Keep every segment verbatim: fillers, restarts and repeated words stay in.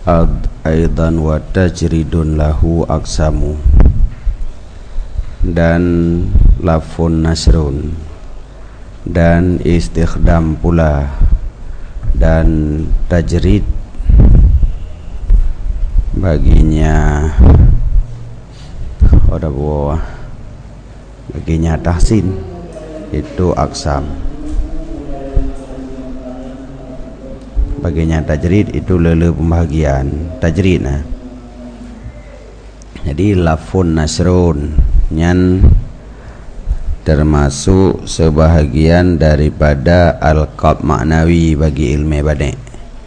aidan wa tajridun lahu aksamu, dan lafun nasrun dan istikhdam pula, dan tajrid baginya ada buah baginya tahsin itu aksam, baginya tajrid itu lele pembahagian tajrid nah. Jadi lafun nasrun nyan termasuk sebahagian daripada al-qab maknawi bagi ilmu badai.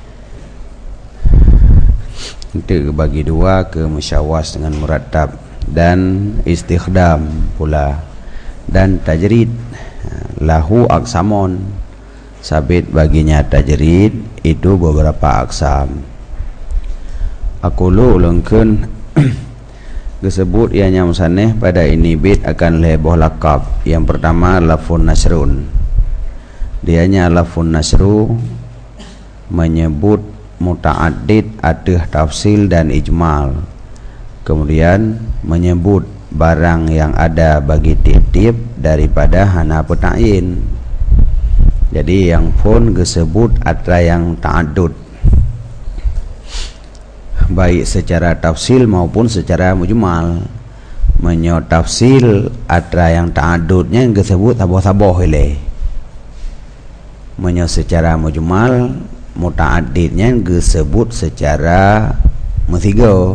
Itu bagi dua ke musyawas dengan murattab, dan istikhdam pula, dan tajrid lahu aksamun, sabit baginya tajrid itu beberapa aksam. Aku lu ulungkeun disebut ianya musaneh pada ini bid akan leboh lakab. Yang pertama lafun nasrun, dianya lafun nasru menyebut muta'addid, aduh tafsil dan ijmal, kemudian menyebut barang yang ada bagi tiap-tiap daripada hana peta'in. Jadi yang pun disebut ada yang ta'adud, baik secara tafsil maupun secara mujmal. Menyo tafsil ada yang ta'adudnya yang disebut taboh-taboh ile. Menyo secara mujmal muta'addidnya yang disebut secara mutiga.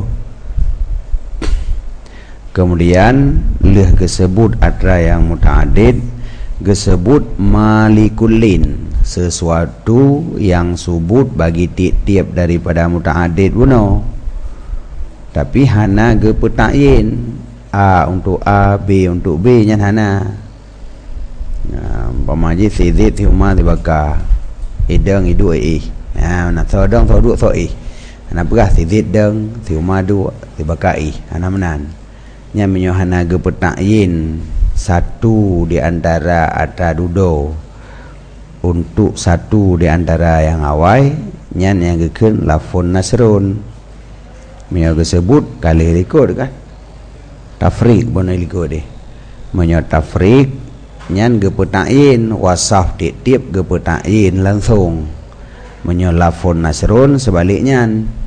Kemudian leh disebut ada yang muta'addid disebut malikullin, sesuatu yang subut bagi tiap-tiap daripada muta'addid buno, tapi hana ge petayin A untuk A, B untuk B nya hana. Nah, pamaji sidit huma dibaka idang idu i. Nah, nak sodong soduk so i. Hana berah sidit deng huma du dibaka i. Hana menan. Nya menyo hana ge petayin satu di antara ada dudo untuk satu di antara yang awai nyan yang gekeun lafun nasrun. Menyo disebut kali rekod kan tafriq bona liko deh. Menyo tafriq nyan gepetain wasaf tiap-tiap gepetain langsung. Menyo lafun nasrun sebaliknya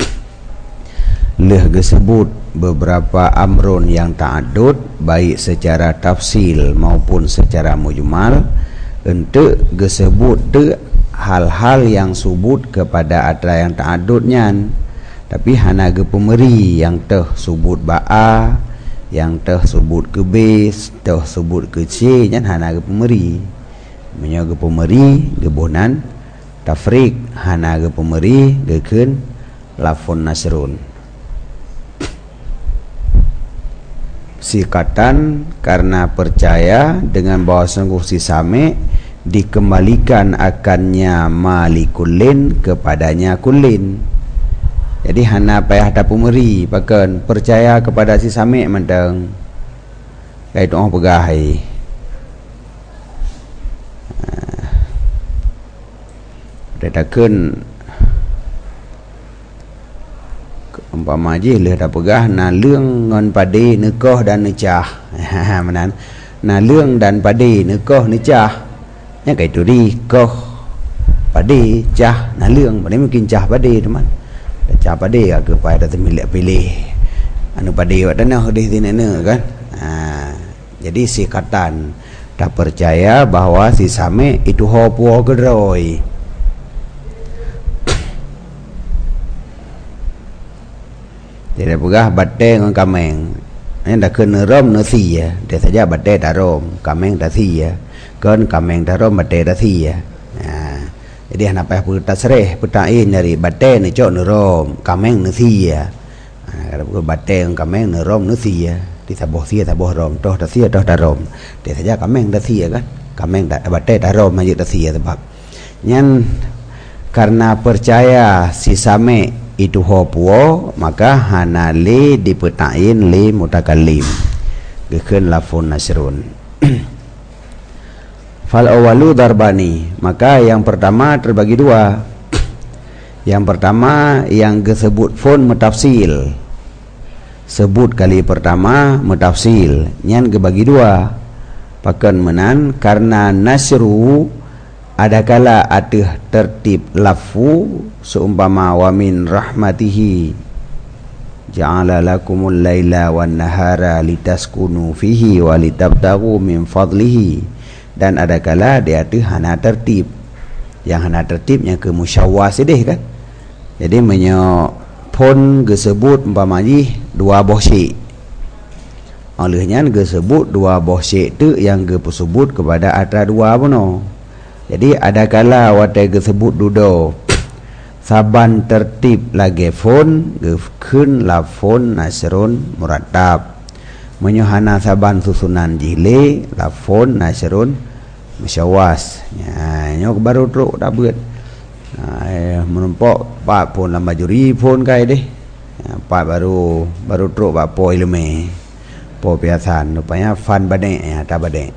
leh disebut beberapa amrun yang ta'adud baik secara tafsil maupun secara mujmal, untuk disebut de hal-hal yang subut kepada ada yang ta'adudnya, tapi hana ge pemeri yang teh subut ba'a, yang teh subut ke B, teh subut ke C nya hana ge pemeri. Menyo ge pemeri gebonan tafriq, hana ge pemeri gekeun lafun nasrun. Sikatan karena percaya dengan bahwa sungguh si same dikembalikan akannya malikullin kepadanya kullin. Jadi hana payah ada pemeri, bahkan percaya kepada si same mandang kait orang pegahai. Dadakeun umpama je leh dah pegah na leung ngon pade nikah dan nikah. Ha menan. Na leung dan pade nikah nikah. Nya kai tu di koh pade cah na leung pade mungkin cah pade teman. Cah pade ke pada temilek pilih. Anu pade wak tanah di sini kan. Ha jadi sikatan tak percaya bahwa si same itu hopo gedroi. Dia pegah bateng dengan kameng. Ini dah kena rom nasi ya. Dia saja bateng dah rom, kameng dah si ya. Kan kameng dah rom, bateng dah si ya. Nah, jadi anak payah pun tasreh, petain dari bateng ni cok nerom, kameng nasi ya. Kalau pun bateng kameng nerom nasi ya. Di taboh si taboh rom, toh dah si toh dah rom. Dia saja kameng dah si ya kan. Kameng dah bateng dah rom aja dah si ya sebab. Nyan karena percaya si same itu hopuo, maka hana li dipetain li mutakallim gekeun lafun nasrun. Fal awalu darbani, maka yang pertama terbagi dua. Yang pertama yang disebut phone metafsil. Sebut kali pertama metafsil. Nyan gebagi dua. Pakan menan karena nasru ada kala ateh tertib lafu seumpama wa min rahmatihi ja'ala lakumul laila wan nahara litaskunu fihi wa litabtaghu min fadlihi, dan ada kala dia tu hana tertib. Yang hana tertibnya ke musyawwah sedih kan. Jadi menyo pun disebut umpama ji dua boh syek. Olehnya disebut dua boh syek tu yang disebut kepada atra dua puno. Jadi ada kala watai disebut dudo saban tertib lagi fon gefkeun lafon nasrun murattab. Menyohana saban susunan jile lafon nasrun musyawas. Ya, nyok baru truk dah beut. Ha, menumpok pak pun lama juri pun kai deh. Ya, pak baru baru truk pak po ilme. Po piasan rupanya fan badek ya ta badek.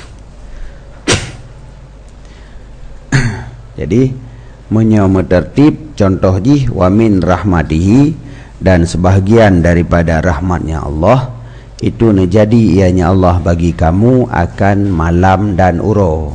Jadi menyomo tertib contoh ji wa min rahmatihi, dan sebahagian daripada rahmatnya Allah itu menjadi ianya Allah bagi kamu akan malam dan uro.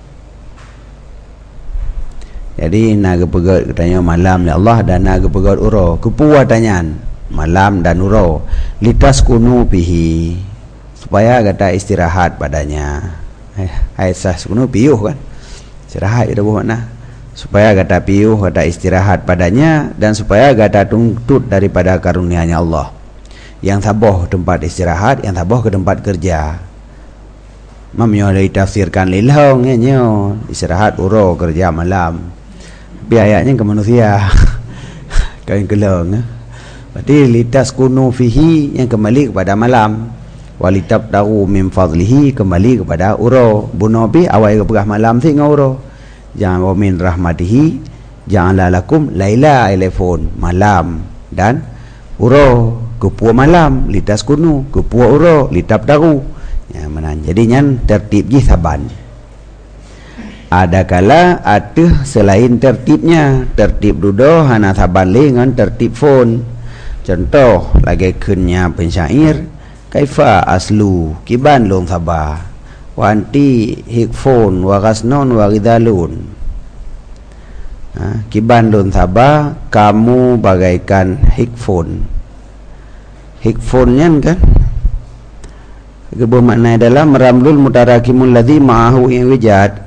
Jadi naga pegat katanya malam ya Allah, dan naga pegat uro kepuat tanyan malam dan uro litas kunu pihi, supaya kata istirahat padanya. Eh, aisas kunu piuh kan, istirahat itu bermakna supaya kata piuh kata istirahat padanya, dan supaya kata tuntut daripada karunia-Nya Allah. Yang taboh tempat istirahat, yang taboh ke tempat kerja. Mamnyo dari tafsirkan lilhong nyo istirahat uro kerja malam. Tapi ayatnya ke manusia. Kain kelong. Berarti litas kunu fihi yang kembali kepada malam. Walitab tahu min fadlihi kembali kepada uro. Bunobi awal ke pegah malam si ngau jangan wa min rahmatihi janganlah lakum laila telefon malam dan uro kepua malam litas kunu kepua uro litab daru ya menan. Jadi nyan tertib ji saban. Ada kala ada selain tertibnya, tertib dudo hana saban lengan tertib phone. Contoh lagi kunnya pensyair kaifa aslu kiban long sabah wanti hikfon wa gasnon wa ridalun. Ha, kiban lun sabah kamu bagaikan hikfon. Hikfonnya kan bermakna adalah meramlul mutarakimul ladzi ma'ahu iwijad,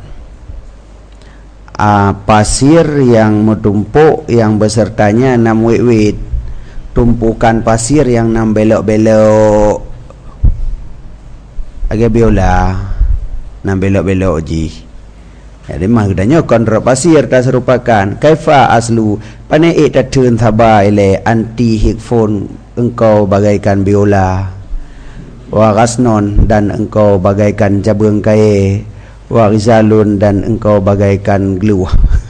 ah, pasir yang menumpuk yang besertanya enam wit-wit, tumpukan pasir yang enam belok-belok agak biola enam belok-belok ji. Jadi mah gedanya kontrol pasir tak serupakan kaifa aslu panai tak turun sabai le anti hikfon engkau bagaikan biola wa gasnon dan engkau bagaikan jabung kae wa rizalun dan engkau bagaikan gluh.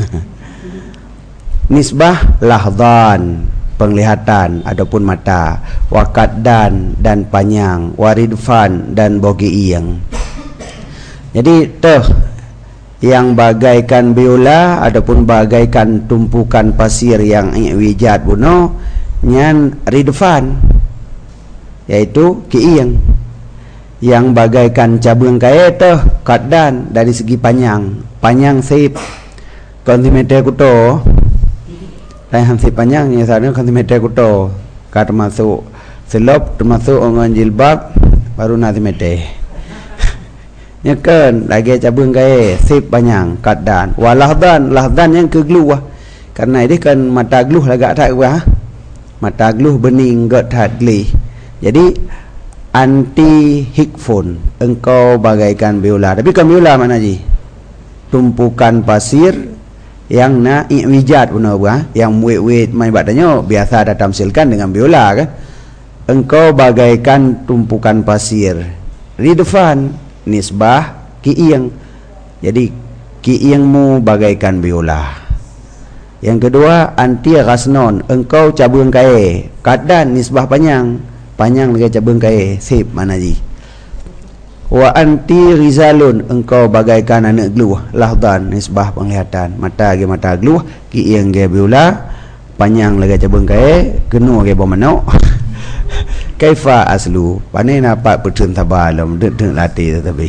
Nisbah lahdan penglihatan ataupun mata, wakaddan dan panjang, waridfan dan bogi iyang. Jadi tuh yang bagaikan biola ataupun bagaikan tumpukan pasir yang wijat buno nyan ridfan yaitu kiiyang. Yang bagaikan cabung kaya tuh kaddan dari segi panjang, panjang sip kontimeter kuto. Lain si panjang yang sana kontimeter kuto. Kat masuk selop termasuk orang jilbab baru nanti meter. Nyakan lagi cabung kaya sip panjang kaddan. Walahdan lahdan yang ke gluah. Karena ini kan mata gluh lagak tak gua. Mata gluh bening gat hadli. Jadi anti hikfon engkau bagaikan biola. Tapi kan biola mana ji? Tumpukan pasir yang na iwijat punya buah, yang wet-wet mai batanya biasa ada tamsilkan dengan biola kan. Engkau bagaikan tumpukan pasir. Ridfan nisbah kiiyang. Jadi kiiyangmu bagaikan biola. Yang kedua anti rasnon engkau cabung kae. Kaddan nisbah panjang. Panjang dengan cabung kae sip mana ji. Wa anti rizalun, engkau bagaikan anak geluh. Lahdan, nisbah penglihatan. Mata ge mata geluh, ki yang ge biula, panjang lagi cabang kai, kenu ge bermanuk. Kaifa aslu, panai nampak percun tabalam, dek-dek latih tetapi.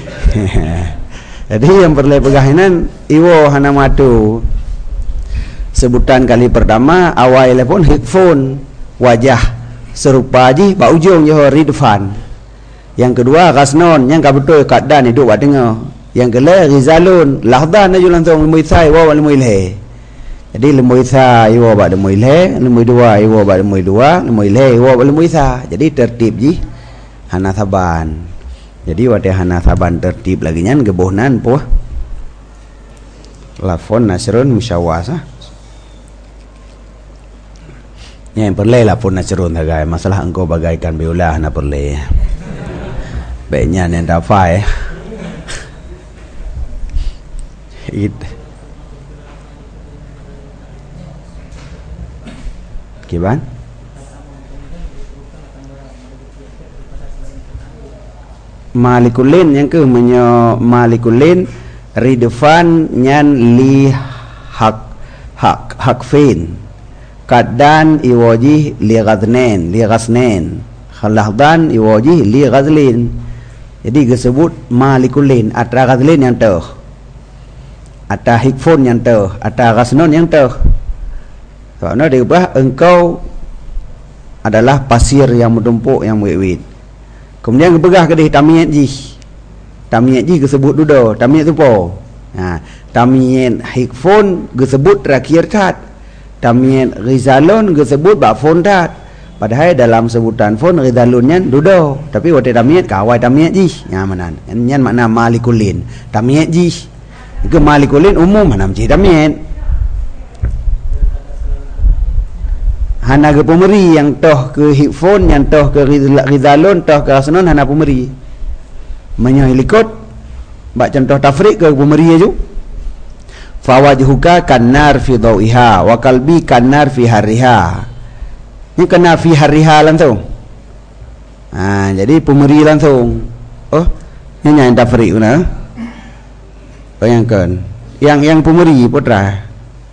Jadi yang perlu pegahinan, iwo hana matu. Sebutan kali pertama, awal pun hikfun, wajah serupa ji, ba ujung johor ridfan. Yang kedua kasnon, yang kabetul kaddan hidup buat dengar. Yang kedua rizalun, lahdan aju langsung lemui sai wa lemui le. Jadi lemui sai wa ba lemui le, lemui dua wa ba lemui dua, lemui le wa ba lemui sa. Jadi tertib ji hana saban. Jadi wate hana saban tertib lagi nyan gebohnan po. Lafon nasrun musyawasa. Yang perle lafon nasrun tagai masalah engkau bagaikan biola hana perle. Baiknya yang dapat it kiban Malikulin yang ke menyo Malikulin ridfan nyan li hak hak hakfin kaddan iwaji li ghadnen li ghasnen khalahdan iwaji li ghadlin. Jadi disebut malikulin, atra ghadlin yang teh, atra hikfun yang teh, atra ghasnon yang teh. Soalnya diubah engkau adalah pasir yang menumpuk yang wit-wit. Kemudian kebegah ke di tamiyat ji, tamiyat ji disebut dudo, tamiyat tu po. Nah, tamiyat hikfun disebut terakhir tat, tamiyat rizalun disebut bafun tat. Padahal dalam sebutan fon ridalunnya dudo, tapi waktu tamiyat kawai tamiyat ji, nyamanan. Nyan makna malikulin, tamiyat ji. Ke malikulin umum mana ji tamiyat. Hana ke pemeri yang toh ke hikfon, yang toh ke ridalun, toh ke asnon hana pemeri. Menyohilikot, bak contoh tafrik ke pemeri aja. Fawajhuka kanar fi dawiha, wa kalbi kanar fi hariha. Ini kena fi hariha langsung. Ha, jadi pemeri langsung. Oh, ini yang tafrik guna. Bayangkan. Yang yang pemeri putra.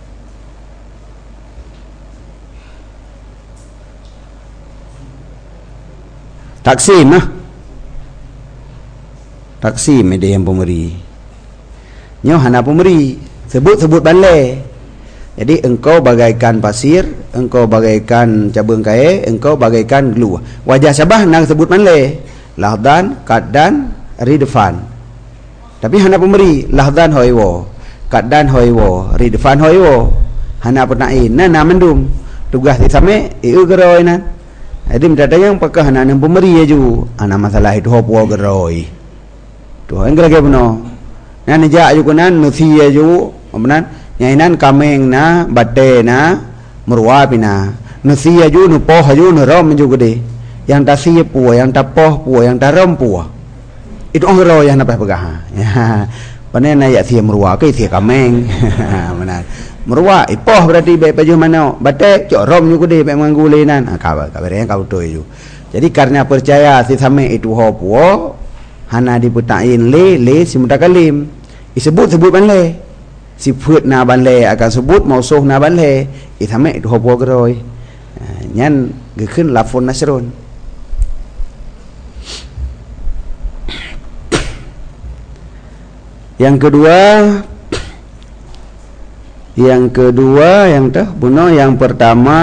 Taksim lah. Taksim dia yang pemeri. Nyo hana pemeri. Sebut-sebut balai. Jadi engkau bagaikan pasir, engkau bagaikan cabang kai, engkau bagaikan gelu. Wajah syabah nak sebut manle. Lahdan, kaddan, ridfan. Tapi hana pemberi, lahdan hoiwo, kaddan hoiwo, ridfan hoiwo. Hana penain, na na mendum. Tugas di same, iu geroi na. Jadi mendadak yang pakah hana yang pemberi aju. Ana masalah itu hopo geroi. Tu yang gerage beno. Na nejak aju kunan nusi aju, benan. Nyainan kameng na bate na meruapina nusia ju nu poh ju nu rom ju gede yang ta sia pua yang ta poh pua yang ta rom pua itu orang ro yang napa pegah ya panen na ya sia merua ke sia kameng mana merua ipoh berarti baik baju mana bate cok rom ju gede baik manggulenan kabar kabar yang kau tu ju. Jadi karena percaya si same itu ho pua hana diputain le le si mutakalim disebut sebut ban le sifat na banle akan sebut mausuh na banle itame itu hopo geroi nyan gekeun lafon nasrun. Yang kedua yang kedua yang tah buno yang pertama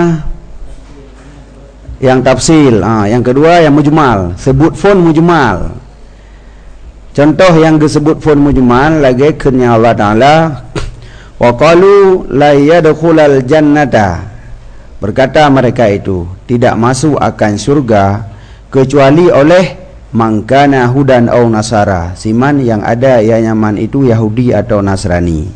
yang tafsil, ah yang kedua yang mujmal, sebut fon mujmal. Contoh yang disebut fon mujmal lagi kenya Allah Ta'ala wa qalu la yadkhulal jannata, berkata mereka itu tidak masuk akan surga kecuali oleh mangkana hudan au nasara, siman yang ada yang nyaman itu Yahudi atau Nasrani.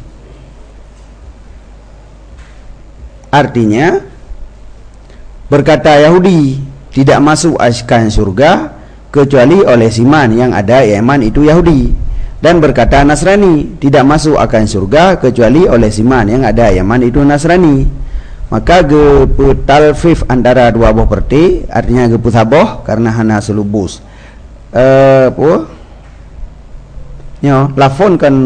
Artinya berkata Yahudi tidak masuk akan surga kecuali oleh siman yang ada iman itu Yahudi, dan berkata Nasrani tidak masuk akan surga kecuali oleh siman yang ada iman itu Nasrani. Maka gepu talfif antara dua buah perti, artinya gepu saboh karena hana selubus uh, apa nyo lafon kan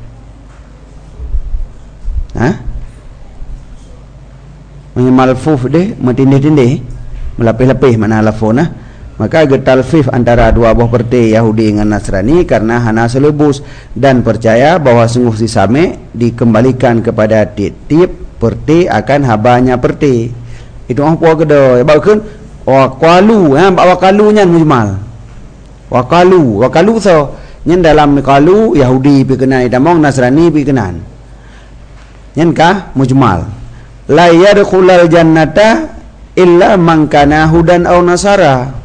ha malfuf deh matindih-tindih melapih-lapih mana lafon ah. Maka getalfif antara dua buah perti Yahudi dengan Nasrani karena hana selebus dan percaya bahwa sungguh si same dikembalikan kepada tiap-tiap perti akan habanya perti. Itu apa kedo ya baukun wa qalu ha bawa kalu nyan mujmal. Wa qalu wa qalu so nyen dalam qalu Yahudi pi kenai damong Nasrani pi kenan. Nyen kah mujmal. La yadkhulul jannata illa man kana hudan aw nasara.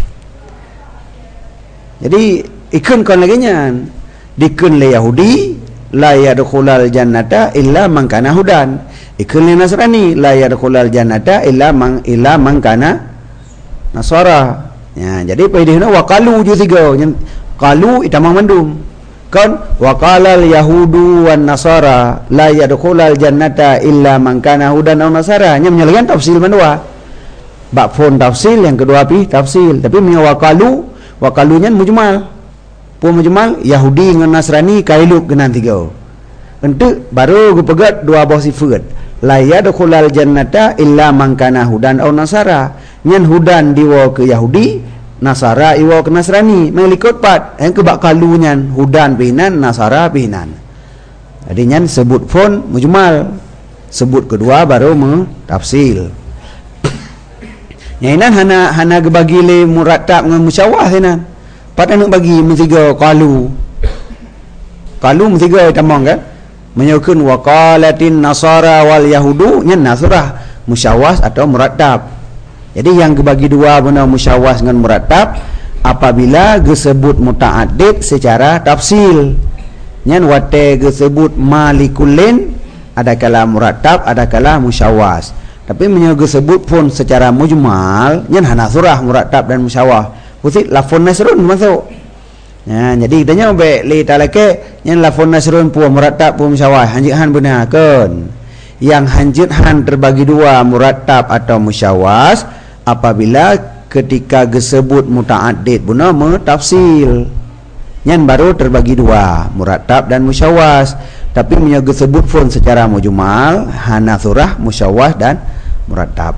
Jadi ikun kon lagi nyan dikun le Yahudi la yadkhulul jannata illa man kana hudan, ikun le Nasrani la yadkhulul jannata illa man illa man kana nasara. Ya, jadi paidihna wa qalu ju tiga nyen qalu itamang mandum kan wa qalal yahudu wan nasara la yadkhulul jannata illa man kana hudan aw nasara. Nya menyalakan tafsir mandua bab fon tafsir yang kedua pi tafsir tapi menyawa qalu wa kalunya mujmal pun mujmal Yahudi dengan Nasrani kailuk genan tiga untuk baru gupegat dua buah sifat la yadkhulul jannata illa man kana hudan aw nasara. Nyen hudan diwa ke Yahudi, nasara iwa ke Nasrani melikut pat yang kebak kalunya hudan pinan nasara pinan. Jadi nyen sebut pun mujmal, sebut kedua baru mentafsil. Yang ini hana hana gebagi le murattab dengan musyawah hinan. Pat nak bagi mentiga qalu. Qalu mentiga tamang kan? Menyukun wa qalatin nasara wal yahudu nyen nasrah musyawah atau murattab. Jadi yang gebagi dua benar musyawah dengan murattab apabila disebut muta'addid secara tafsil. Nyen wate disebut malikullin ada kala murattab ada kala musyawah. Tapi menyebut sebut pun secara mujmal nyen hana surah murattab dan musyawah putik lafon nasrun masuk ya, jadi kitanya be li talake nyen lafon nasrun pun murattab pun musyawah hanjit han benar kan yang hanjit han terbagi dua murattab atau musyawah apabila ketika disebut muta'addid benar mentafsil nyen baru terbagi dua murattab dan musyawah. Tapi menyebut sebut pun secara mujmal hana surah musyawah dan murattab.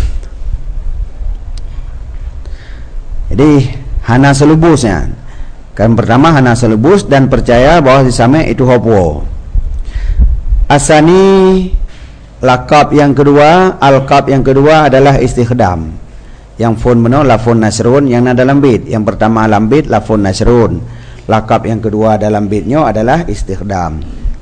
Jadi hana selubusnya kan pertama hana selubus dan percaya bahwa sesama itu hopo. Asani lakab yang kedua, alqab yang kedua adalah istikhdam. Yang fon benar lafon nasrun yang ada dalam bait. Yang pertama dalam bait lafon nasrun. Lakab yang kedua dalam baitnya adalah istikhdam.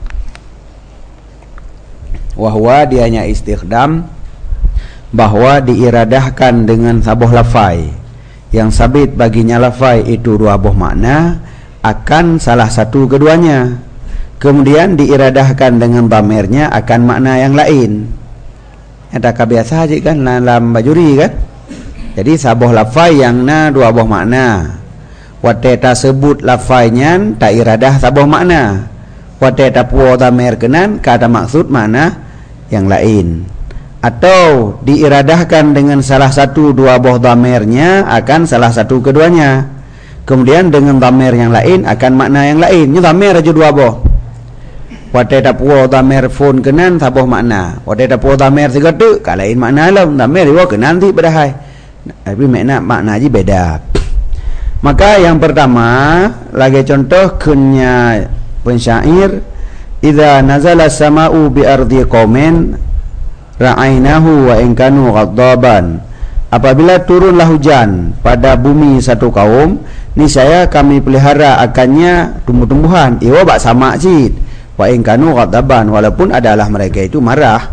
Wahwa dianya istikhdam bahwa diiradahkan dengan sabuh lafai yang sabit baginya lafai itu dua buah makna akan salah satu keduanya, kemudian diiradahkan dengan dhamirnya akan makna yang lain. Ada biasa aja kan dalam bajuri kan. Jadi sabuh lafai yang na dua buah makna wate tasebut lafainya tak iradah sabuh makna wate tapuo dhamir kenan kata maksud makna yang lain, atau diiradahkan dengan salah satu dua buah dhamirnya akan salah satu keduanya, kemudian dengan dhamir yang lain akan makna yang lain. Ini dhamir aja dua buah wate tapuo dhamir fun kenan sabuh makna wate tapuo dhamir tiga tu ka lain makna alam dhamir iwa kenan ti bedahai tapi makna makna aja beda. Maka yang pertama lagi contoh kunya pensyair idza nazala sama'u bi ardi qaumin ra'ainahu wa in kanu ghaddaban. Apabila turunlah hujan pada bumi satu kaum, niscaya kami pelihara akannya tumbuh-tumbuhan. Iwa bak sama cid wa in kanu ghaddaban, walaupun adalah mereka itu marah.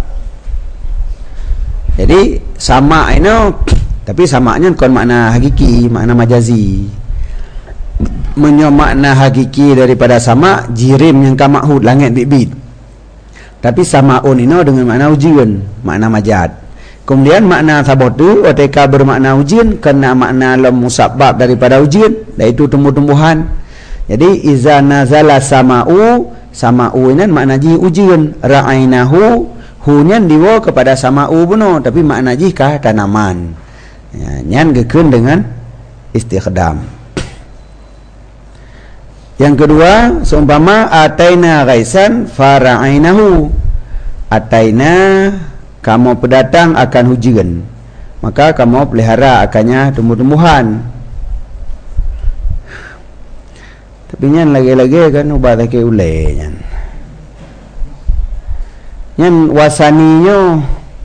Jadi sama ini tapi samanya bukan makna hakiki, makna majazi. Menyo makna hakiki daripada sama jirim yang kamahud langit bibit. Tapi samaun ini dengan makna ujian, makna majad. Kemudian makna sabotu oteka bermakna ujian kena makna lam musabbab daripada ujian, iaitu tumbuh-tumbuhan. Jadi iza nazala sama'u, sama'u ini makna ji ujian, ra'ainahu hunyan diwa kepada sama'u benar, tapi makna ji kah tanaman. Ya, nyan gekeun dengan istikhdam. Yang kedua, seumpama ataina ghaisan fara'ainahu. Ataina, kamu pendatang akan hujan, maka kamu pelihara akannya tumbuh-tumbuhan. Tapi nyan lagi-lagi kan ubah tak uleh nyan. Nyan wasaninya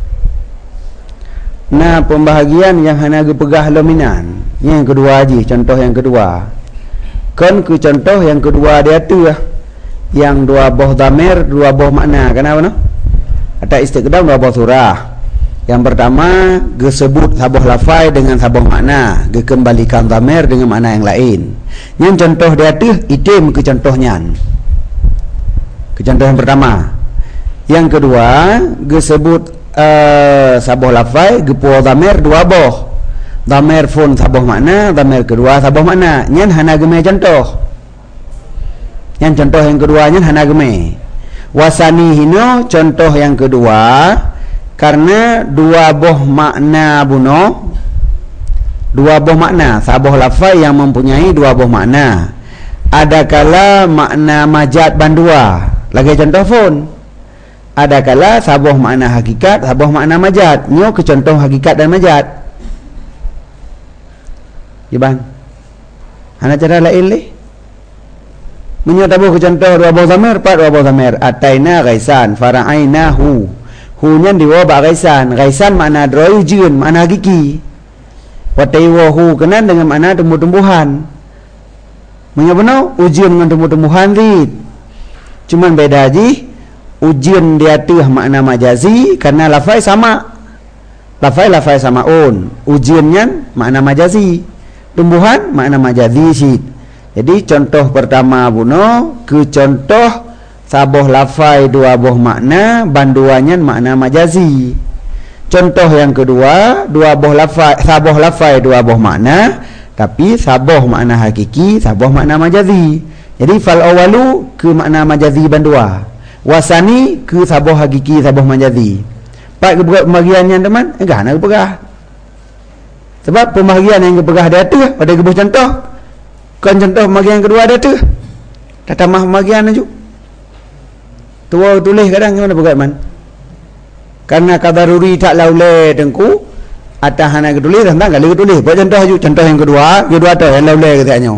na pembahagian yang hana gepegah lominan. Yang kedua aja, contoh yang kedua. Kan ke contoh yang kedua dia tu lah, yang dua boh damir, dua boh makna. Kenapa no? Ada istiqdam dua boh surah. Yang pertama, gesebut saboh lafai dengan saboh makna, gekembalikan damir dengan makna yang lain. Yang contoh dia tu itim ke contohnya. Ke contoh yang pertama. Yang kedua, gesebut uh, saboh lafai, gepuh damir dua boh. Damir fun saboh makna, damir kedua saboh makna. Nyan hana geme contoh. Yang contoh yang kedua nyan hana geme. Wasani hino contoh yang kedua, karena dua boh makna buno, dua boh makna saboh lafai yang mempunyai dua boh makna. Adakala makna majad bandua, lagi contoh fun. Adakala saboh makna hakikat, saboh makna majad. Nyo ke contoh hakikat dan majad. Iban, hana cara lain leh. Menyatabu ke contoh dua boh zamir, empat dua boh zamir. Ataina ghaisan, fara'ainahu. Hu nyan diwa ba ghaisan. Ghaisan makna droi jun, makna hakiki. Wataiwa hu kenan dengan makna tumbuh-tumbuhan. Menyabano ujian dengan tumbuh-tumbuhan rit. Cuman beda aja. Ujian dia tu makna majazi karena lafai sama. Lafai lafai sama on. Ujiannya makna majazi. Tumbuhan makna majazi sih. Jadi contoh pertama buno ke contoh saboh lafai dua boh makna, banduannya makna majazi. Contoh yang kedua, dua boh lafai, saboh lafai dua boh makna, tapi saboh makna hakiki, saboh makna majazi. Jadi fal awalu ke makna majazi bandua. Wasani ke saboh hakiki, saboh majazi. Pak pembagiannya teman, enggak nak pegah. Sebab pembagian yang kepegah dia tu pada kebuh contoh. Kan contoh pembagian kedua dia tu. Tak tambah pembagian aja. Tua tulis kadang gimana pegat man. Karena kadaruri tak laule tengku atas hana ketulis tentang kali ketulis. Buat contoh aja, contoh yang kedua, kedua tu yang laule katanya.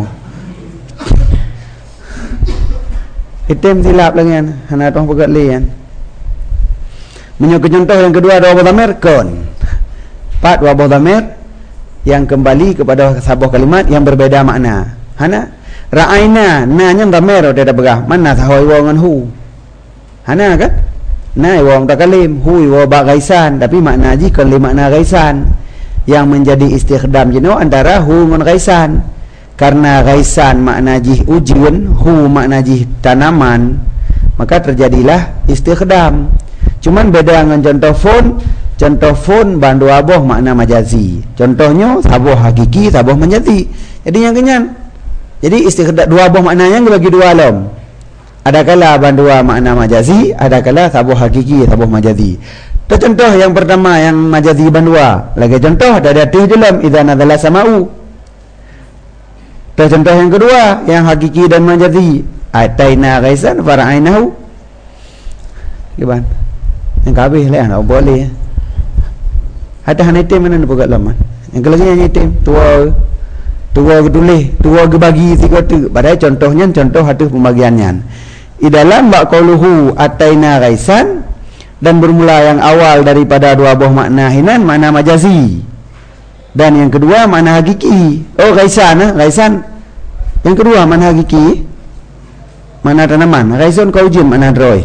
Item silap lagi kan. Hana tong pegat li kan. Menyokong contoh yang kedua dua boh damir kon. Empat dua boh damir yang kembali kepada sabuah kalimat yang berbeda makna. Hana ra'aina na nya damir dia dah berah. Mana sahoi wa ngan hu. Hana kan? Na wa mutakalim, hu wa ba ghaisan, tapi makna ji kon li makna ghaisan yang menjadi istikhdam jeno antara hu ngan ghaisan. Karena ghaisan makna ji ujian, hu makna ji tanaman, maka terjadilah istikhdam. Cuman beda dengan contoh fun. Contoh fun bandu aboh makna majazi. Contohnya saboh hakiki, saboh majazi. Jadi yang kenyan. Jadi istikhdam dua aboh maknanya bagi dua alam. Ada kala bandua makna majazi, ada kala saboh hakiki, saboh majazi. Itu contoh yang pertama yang majazi bandua. Lagi contoh ada datih dalam idza nadzala sama'u. Itu contoh yang kedua yang hakiki dan majazi. Ataina ghaisan fara'ainahu. Gimana? Yang kabeh lah nak boleh. Ada hanya item mana nak buat lama. Yang kelagi hanya item tua tua ketulis, tua gebagi tiga tu. Padahal contohnya contoh hatu pembagiannya. Di dalam bab qauluhu ataina ghaisan dan bermula yang awal daripada dua buah makna hinan makna majazi. Dan yang kedua makna hakiki. Oh ghaisan ah, ghaisan. Yang kedua makna hakiki. Mana tanaman? Ghaisun kau jin makna droi.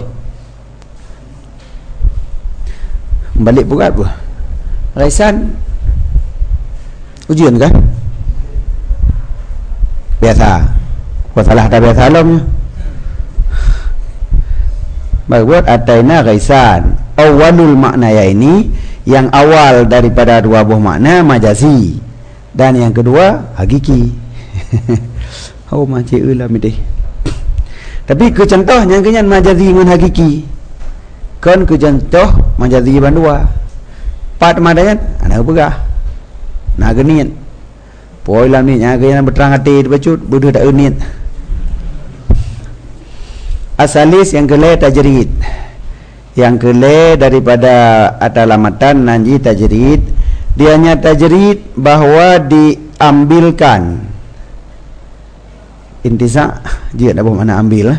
Balik bukat apa? Ghaisan ujian kan? Biasa. Buat salah tak biasa alamnya. Buat ataina ghaisan. Awalul makna ya ini yang awal daripada dua buah makna majazi dan yang kedua hakiki. Oh macam ulah midih. Tapi ke contoh yang kenyan majazi dengan hakiki. Kan ke contoh majazi bandua. Pat madayan anak pegah. Nak genian. Poi lam ni nya gaya berterang hati bacut budu tak unian. asalis yang kele tajrid, yang kele daripada atalamatan nanji tajrid, dianya tajrid bahwa diambilkan intiza dia ada mana ambil,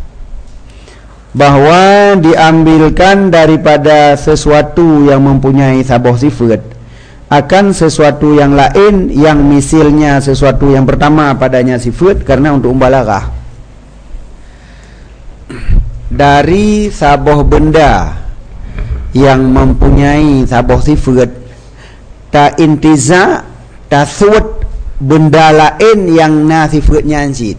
bahwa diambilkan daripada sesuatu yang mempunyai sabah sifat akan sesuatu yang lain yang misilnya sesuatu yang pertama padanya sifat, karena untuk mubalaghah dari sabah benda yang mempunyai sabah sifat ta intiza tasud benda lain yang na sifatnya ansid.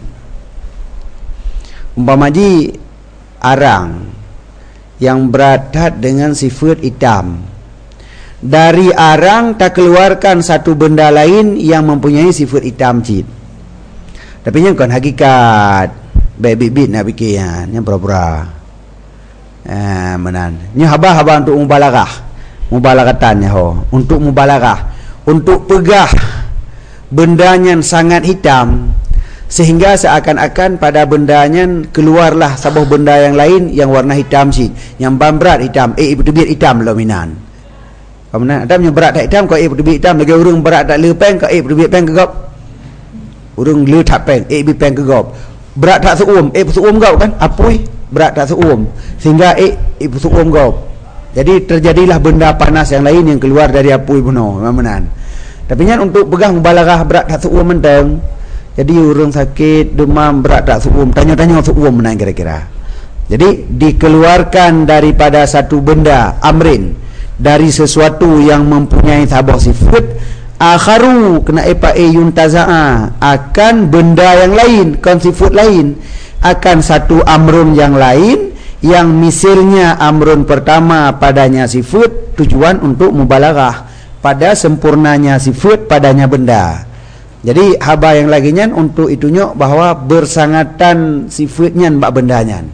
Umpama ji arang yang beradat dengan sifat hitam, dari arang tak keluarkan satu benda lain yang mempunyai sifat hitam cid. Tapi yang kan hakikat bebit-bit nak fikir yang pura-pura eh, menan nya haba-haba untuk mubalaghah, mubalaghatan ho untuk mubalaghah, untuk pegah bendanya sangat hitam sehingga seakan-akan pada bendanya keluarlah sebuah benda yang lain yang warna hitam sih, yang berat hitam, eh ibu tebit hitam lo minan. Kamu ada yang berat tak hitam, kau eh ibu tebit hitam lagi urung berat tak lepeng, kau eh ibu tebit peng kegop. Urung le tak peng, eh ibu peng kegop. Berat tak seum, eh seum kau kan, apui berat tak seum sehingga eh ibu seum kau. Jadi terjadilah benda panas yang lain yang keluar dari apui buno, menan. Tapi nya untuk pegang mubalaghah berat tak seum menteng. Jadi orang sakit demam berat tak seum, tanya-tanya seum menang kira-kira. Jadi dikeluarkan daripada satu benda amrin, dari sesuatu yang mempunyai sabah sifat, akharu kena epa e yuntaza'a akan benda yang lain, kan sifat lain, akan satu amrun yang lain yang misalnya amrun pertama padanya sifat, tujuan untuk mubalaghah pada sempurnanya sifat padanya benda. Jadi haba yang laginya untuk itunya bahwa bersangatan sifatnya mbak bendanya.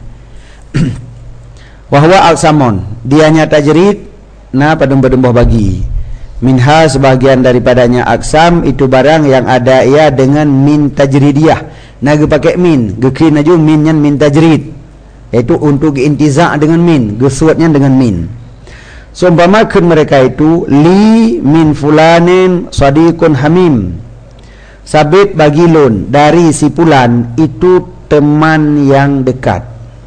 Wahwa al-samon dianya tajrid na padembah-dembah bagi minha sebagian daripadanya aksam itu barang yang ada ia dengan min tajridiyah, naga pakai min gekrin aju minnya min tajrid, yaitu untuk intiza dengan min, gesuatnya dengan min. Seumpamakan mereka itu li min fulanin sadiqun hamim, sabit bagi lun dari si fulan itu teman yang dekat.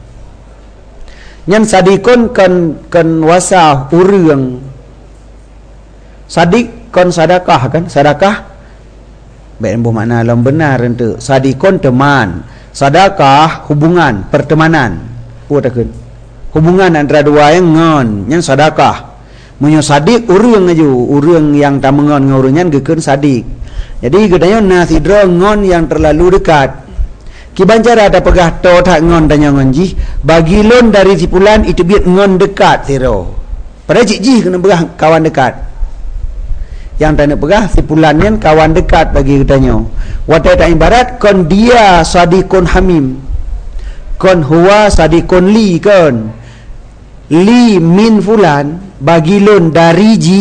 Nyan sadikun kan kan wasa urang, sadik kon sadakah kan, sadakah baik embuh makna lam benar ente. Sadikun teman, sadakah hubungan pertemanan, puatakeun hubungan antara dua yang ngon yang sadakah. Munyo sadik urang aju, urang yang tak mengon dengan urang nyan gekeun sadik. Jadi gedanya nasidro ngon yang terlalu dekat. Kibancara ada pegah to tak ngon tanya ngonji bagi lon dari si pulan itu biar ngon dekat siro. Pada jiji kena pegah kawan dekat. Yang tanya pegah si pulan yang kawan dekat bagi katanya. Watai tak ibarat kon dia sadikun hamim, kon huwa sadikun li, kon li min fulan bagi lon dari ji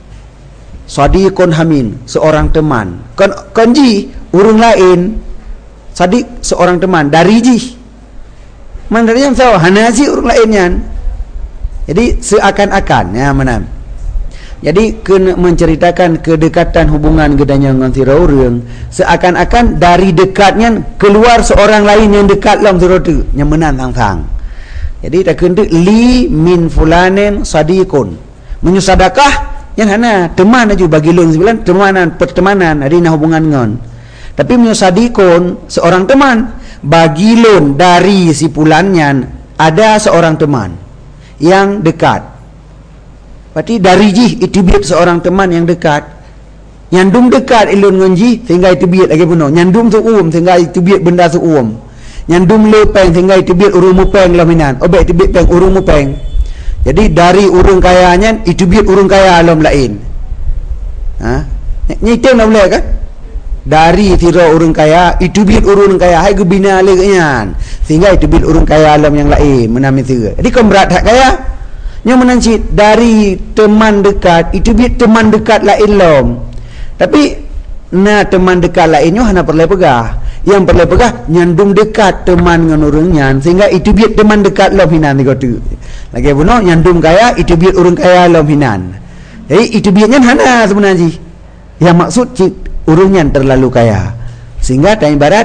sadikun hamin, seorang teman. Kon kon ji urung lain, sadik seorang teman dari ji. Mandarnya tahu hanazi urung lainnya. Jadi seakan-akan ya mana. Jadi kena menceritakan kedekatan hubungan gedanya dengan si orang, seakan-akan dari dekatnya keluar seorang lain yang dekat dalam sira tu yang menang sang-sang. Jadi tak kena li min fulanin sadiqun. Menyusadakah yang hana teman aja bagi lun sebulan temanan pertemanan ada nah hubungan ngon. Tapi menyusadikun seorang teman bagi lun dari si pulannya ada seorang teman yang dekat. Berarti dari jih itu biar seorang teman yang dekat. Nyandum dekat ilun ngonji sehingga itu biar lagi puno. Nyandum suum sehingga itu biar benda suum. Nyandum lepeng sehingga itu biar urung mupeng laminan. Obek itu biar peng urung mupeng. Jadi dari urung kayanya itu biar urung kaya alam lain. Ha? Nyitem nak boleh kan? Dari tira urung kaya itu biar urung kaya hai gebina leganya. Sehingga itu biar urung kaya alam yang lain menami tira. Jadi kau berat hak kaya yang menancit dari teman dekat itu biar teman dekat lain lom. Tapi nah teman dekat lainnya hana perlu pegah. yang perlu pegah nyandung dekat teman dengan orang nyan sehingga itu biar teman dekat lom hinan tiga tu lagi buno nyandung kaya itu biar orang kaya lom hinan jadi itu biarnya hana sebenarnya yang maksud orang nyan terlalu kaya sehingga tanya barat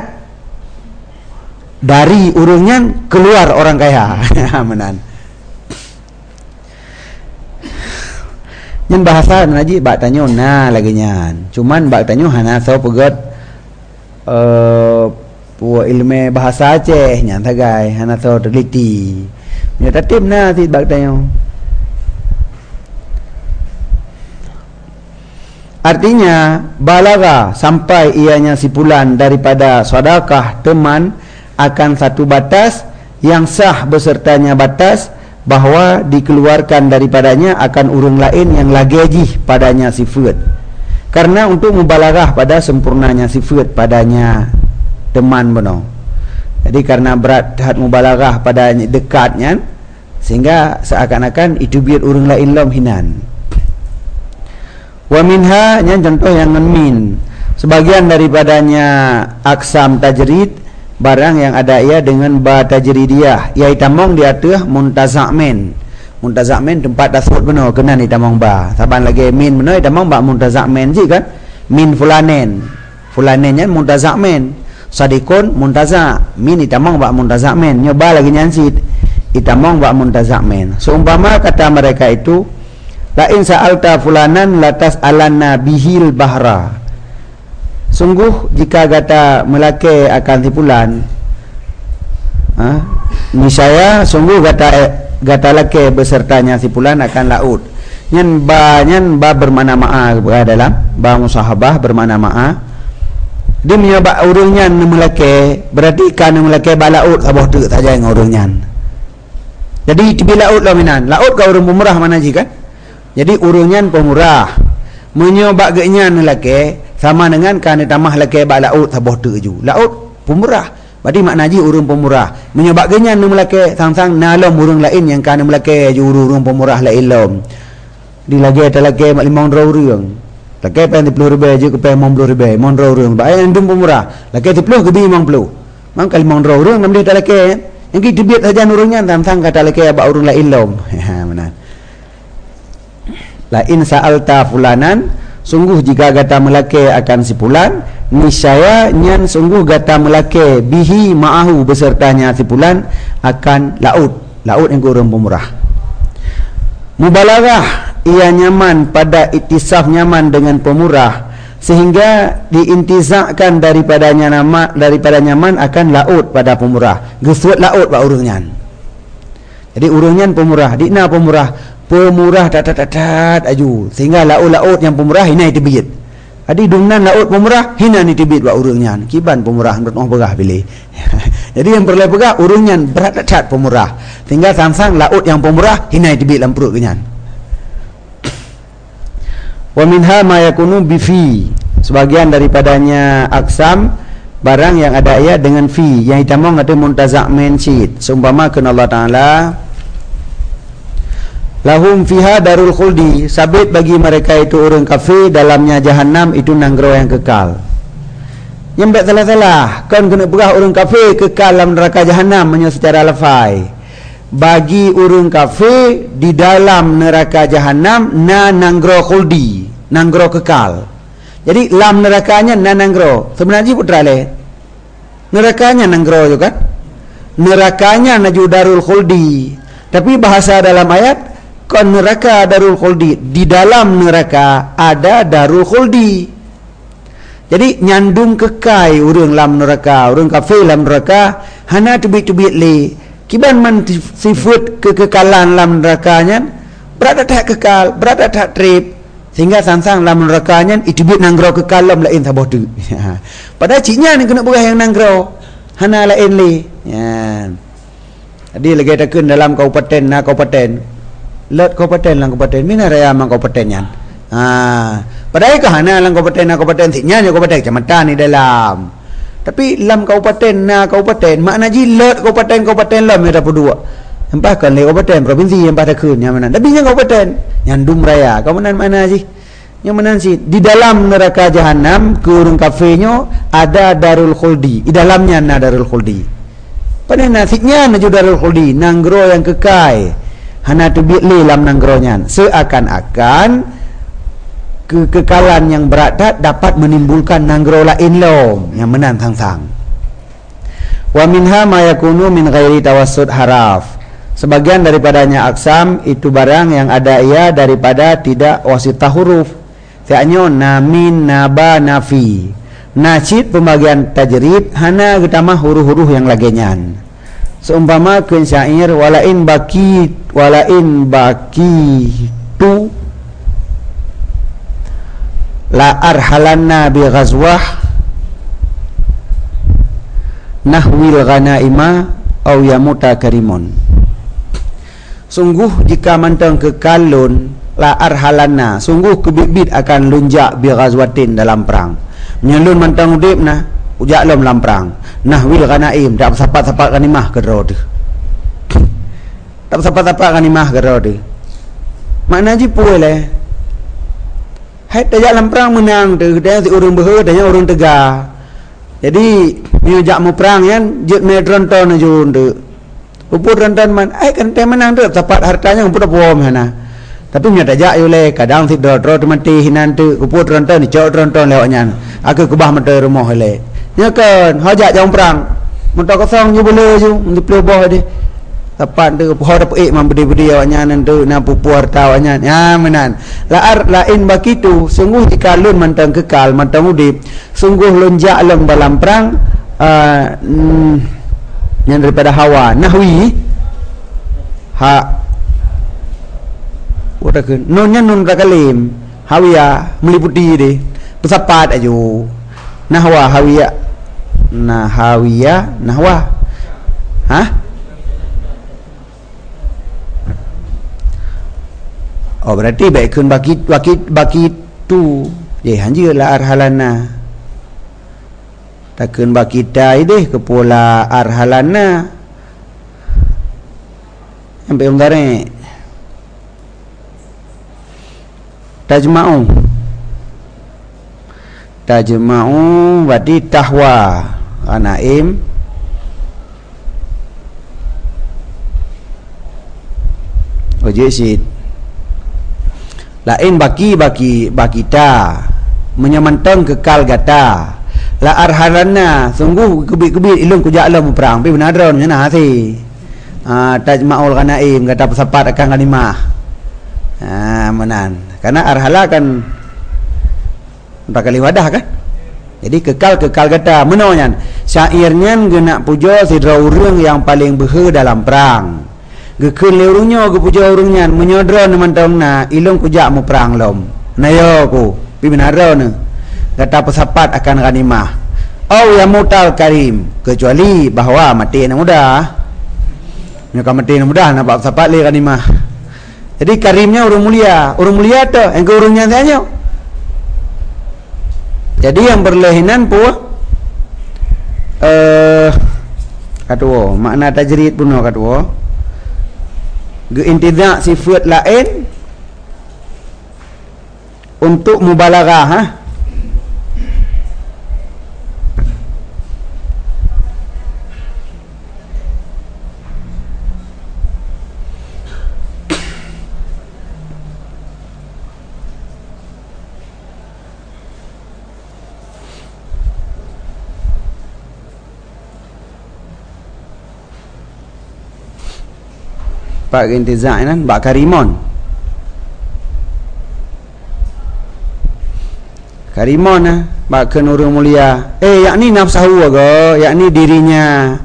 dari orang nyan keluar orang kaya menan nyan bahasa naji bak tanyo nah lagi nyan cuman bak tanyo hana so pegat Uh, puak ilmu bahasa Aceh nyan tagai hana so teliti nya tatim na ti bak tayo artinya balaga sampai ianya sipulan daripada sedekah teman akan satu batas yang sah besertanya batas bahawa dikeluarkan daripadanya akan urung lain yang lagi padanya sifat. Karena untuk mubalaghah pada sempurnanya sifat padanya teman benar. Jadi karena berat hat mubalaghah pada dekatnya sehingga seakan-akan itu biar orang lain lam hinan. Wa minha nya contoh yang min. Sebagian daripadanya aksam tajrid barang yang ada ia dengan ba tajridiyah iaitu mong di atas muntaza'min. Muntaza'min tempat dasut benar kena ni tamang ba saban lagi min benar tamang ba muntaza'min ji kan min fulanen fulanennya muntaza'min sadikun muntaza' min itamang ba muntaza'min nyoba lagi nyansit itamang ba muntaza'min seumpama kata mereka itu la in sa'alta fulanan latas alanna bihil bahra sungguh jika kata melake akan tipulan ha niscaya sungguh kata eh, gata lake besertanya sipulan akan laut nyan ba nyan ba bermakna ma'a dalam ba musahabah bermakna ma'a dia menyebab urang nyan melake berarti kan melake ba laut sabah tu saja yang urang nyan jadi tibi laut laminan laut ka urang pemurah mana ji kan jadi urang nyan pemurah menyebab ge nyan melake sama dengan kan tamah lake ba laut sabah tu ju laut pemurah. Berarti makna ji urang pemurah. Menyebab genya nu melake sang-sang nalom urang lain yang kana melake ju urang pemurah la ilom. Di lagi ada lagi mak limang urang. Lagi pen sepuluh ribu je ke pen lima puluh ribu, mon urang. Ba yang dum pemurah. Lagi sepuluh ke lima puluh. Mang kali limang urang nam dia lagi. Yang ki debit saja urangnya sang-sang kata lagi ba urang la ilom. Ha benar. La in sa'alta fulanan sungguh jika gata melake akan sipulan niscaya nyan sungguh gata melake bihi ma'ahu besertanya sipulan akan laut laut yang kurang pemurah mubalaghah ia nyaman pada ittisaf nyaman dengan pemurah sehingga diintizakkan daripadanya nama daripada nyaman akan laut pada pemurah gesuat laut pak urangnya jadi urangnya pemurah dina pemurah pemurah tat tat tat aju sehingga laut-laut yang pemurah hina itibit adi dumnan laut pemurah hina itibit wa urangnya kiban pemurah noh begah pilih jadi yang perlu begah urangnya berat tat pemurah sehingga sang-sang laut yang pemurah hina itibit dalam perut kenyan wa minha ma yakunu bi fi sebagian daripadanya aksam barang yang ada ia dengan fi yang hitamong atau muntazak mensid seumpama kena Allah Taala lahum fiha darul khuldi sabit bagi mereka itu orang kafir dalamnya jahanam itu nanggro yang kekal yang tak salah-salah kan kena berah orang kafir kekal dalam neraka jahanam hanya secara lafai bagi orang kafir di dalam neraka jahanam na nanggro khuldi nanggro kekal jadi lam nerakanya na nanggro sebenarnya putra le nerakanya nanggro juga kan nerakanya naju darul khuldi tapi bahasa dalam ayat kon neraka darul khuldi di dalam neraka ada darul khuldi jadi nyandung kekai urang lam neraka urang kafir lam neraka hana tubit-tubit le kiban man sifat kekekalan lam nerakanya berada tak kekal berada tak trip sehingga sang-sang lam nerakanya itu bit nanggro kekal lam lain sabah tu padahal ciknya ni kena berah yang nanggro hana lain le ya jadi lagi takun dalam kabupaten na kabupaten let kabupaten lang kabupaten mina raya mang kabupaten yan ha padahal ke hana lang kabupaten na kabupaten tiknya nya kabupaten kecamatan ni dalam tapi lam kabupaten na kabupaten makna ji let kabupaten kabupaten lam ada dua empat kan le kabupaten provinsi empat takun nya mana tapi nya kabupaten nyandum raya kamunan mana ji yang menansi di dalam neraka jahanam ke orang kafirnya ada darul khuldi, di dalamnya ada darul khuldi. Pada nasibnya naju darul khuldi, nanggro yang kekal. Hana tu bitli lam nanggronya. Seakan-akan kekekalan yang berat dapat menimbulkan nanggro lain lom yang menang sang-sang. Wa minha ma yakunu min ghairi tawassud haraf. Sebagian daripadanya aksam itu barang yang ada ia daripada tidak wasitah huruf. Tiaknya namin, naba, nafi. Nasid pembagian tajrid hana getama huruf-huruf yang lagenyan. Seumpama kun syair walain baki walain baki tu la arhalanna bi ghazwah nahwil ghanaima au yamuta karimun. Sungguh jika mantang kekalun la arhalanna, sungguh kebibit akan lunjak bi ghazwatin dalam perang. Menyelun mantang udip nah ujak lom dalam perang. Nahwil ghanaim tak sapat-sapat ghanimah kedro tu. Tak sapat-sapat ghanimah kedro tu. Makna ji puai hai tajak dalam perang menang tu dia si urang behe dia urang tegar. Jadi dia jak mau perang kan jet me tronton ajun tu. Upur tronton man ai kan te menang tu sapat hartanya upur pom sana. Tapi nya tajak yo le kadang si dro dro mati hinan tu upur tronton ni cok tronton lewatnya. Aku kubah mata rumah le. Nya kan hajak jang perang. Mentok kosong je boleh je di pelobah dia. Tapat tu pohon dapat ik man bedi-bedi awaknya nanti na pupu harta awaknya ya menan laar lain bakitu sungguh jika lun mantang kekal mantang udip sungguh lonjak long dalam perang uh, mm, yang daripada hawa nahwi ha utakeun nunnya nun rakalim hawiya meliputi de pesapat aju nahwa hawiya nah hawiya nahwa ha. Oh berarti baikun baki baki baki tu ye hanja la arhalana takun baki dai deh kepula arhalana sampai ungare tajma'u tajma'u berarti tahwa anaim ojesid lain baki baki bakita menyamantang kekal gata la arhalana sungguh kebit-kebit ilung kujak alam perang pi benar ron nya si ah tajmaul ghanaim kata pesapat akan ghanimah ah menan karena arhala kan empat kali wadah kan jadi kekal-kekal gata menonyan syairnya genak puja sidra urang yang paling behe dalam perang gekun leurungnya ke puja urungnya menyodron mantongna ilung kujak mu perang lom nayo ku pi benaro ne kata pesapat akan ghanimah au yamutal karim kecuali bahawa mati na mudah nyaka mati na mudah nampak pesapat le ghanimah jadi karimnya urung mulia urung mulia tu yang ke urungnya saja jadi yang berlehinan pu eh katwa makna tajrid pun katwa geintidak sifat lain untuk mubalaghah ha Pak intizak kan bak karimon karimon ah bak ke nurul mulia eh yakni nafsahu aga yakni dirinya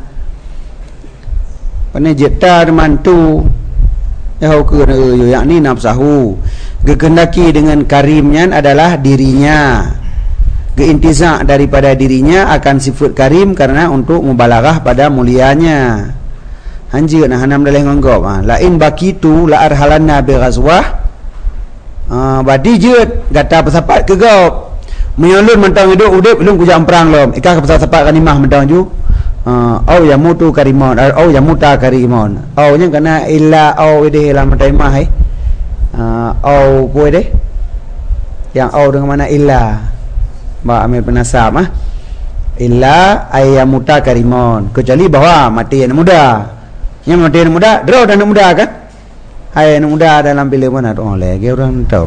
pane jeta mantu ya ke yakni nafsahu gekendaki dengan karimnya adalah dirinya geintizak daripada dirinya akan sifat karim karena untuk mubalaghah pada mulianya hanji nah hanam daleh nganggap ha. Lain bakitu la arhalanna bi ghazwah ha, badi jeut gata pesapat ke gop menyalun mentang hidup udip belum kujak perang lom ikah pesapat ghanimah mentang ju ha, au yamutu karimon au yamuta karimon au nya kana illa au ide lam taimah hai ha, au puai deh Yang au dengan mana illa. Mbak Amir penasab ah. Illa ayyamuta karimon. Kecuali bahawa mati anak muda. Yang mati anak muda, draw dan anak muda kan? Hai anak muda dalam pilih mana tu? Oh lagi orang tahu.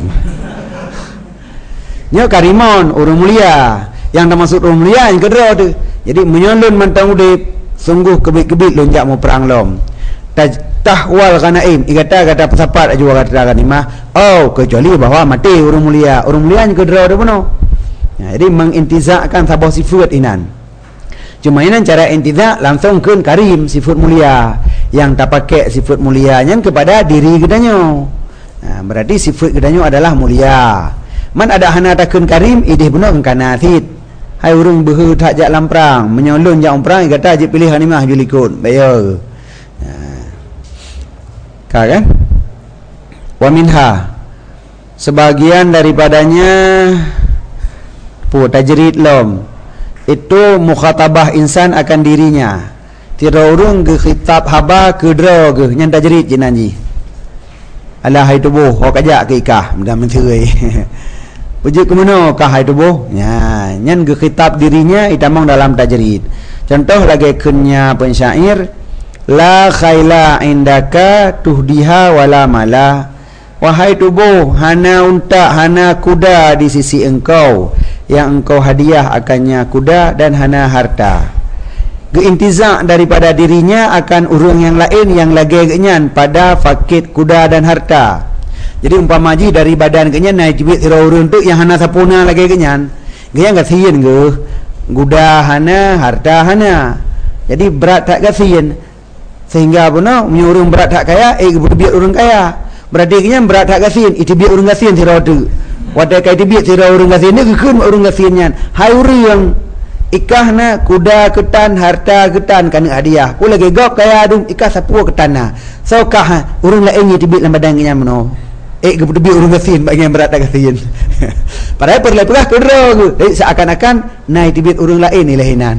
Nya karimon orang mulia. Yang termasuk orang mulia yang kedua tu. Jadi menyolon mantang udip sungguh kebit-kebit lonjak mau perang lom. Tahwal kanaim ikata kata pesapat juga kata kanimah. Oh kecuali bahawa mati orang mulia. Orang mulia yang kedua tu penuh. Ya, jadi mengintizakkan sabah sifat inan. Cuma inan cara intizak langsung ke karim sifat mulia. Yang tak pakai sifat mulianya kepada diri gedanya. Nah, berarti sifat gedanya adalah mulia. Man ada hana takun karim idih benar kana thit. Hai urang behu tak jak lamprang menyolong jak perang kata je pilih hanimah julikun. Bayo. Nah. Kan? Wa minha sebagian daripadanya pu tajrid lom itu mukhatabah insan akan dirinya. Tira urang ke khitab haba ke dra ke nyan tajrid jenanji. Alah hai tubuh ho kajak ke ikah mudah menteri. Puji ke mana kah hai tubuh? Ya, nyan ke khitab dirinya itamang dalam tajrid. Contoh lagi kenya pensyair la khaila indaka tuhdiha wala mala. Wahai tubuh, hana unta, hana kuda di sisi engkau yang engkau hadiah akannya kuda dan hana harta. Keintizak daripada dirinya akan urang yang lain yang lagi kenyan pada fakir kuda dan harta. Jadi umpama ji dari badan kenyan naik jibit tira urang tu yang hana sapuna lagi kenyan. Gaya kasihan ke kuda hana, harta hana. Jadi berat tak kasihan. Sehingga puna urang berat tak kaya, eh biar urang kaya. Berarti kenyan berat tak kasihan, itu biar urang kasihan tira tu. Wadah kai tibik tira urang kasihan ni keun urang kasihan nyan. Hai urang ikahna kuda ketan harta ketan kan hadiah. Ku lagi gok kaya adun ikah sapua ketana. So kah urang lain ni tibik dalam badan kenyan meno. Eh ke tibik urang kasihan bagi berat tak kasihan. Padahal perlu pegah kedra ku. Eh seakan-akan naik tibik urang lain ni lahinan.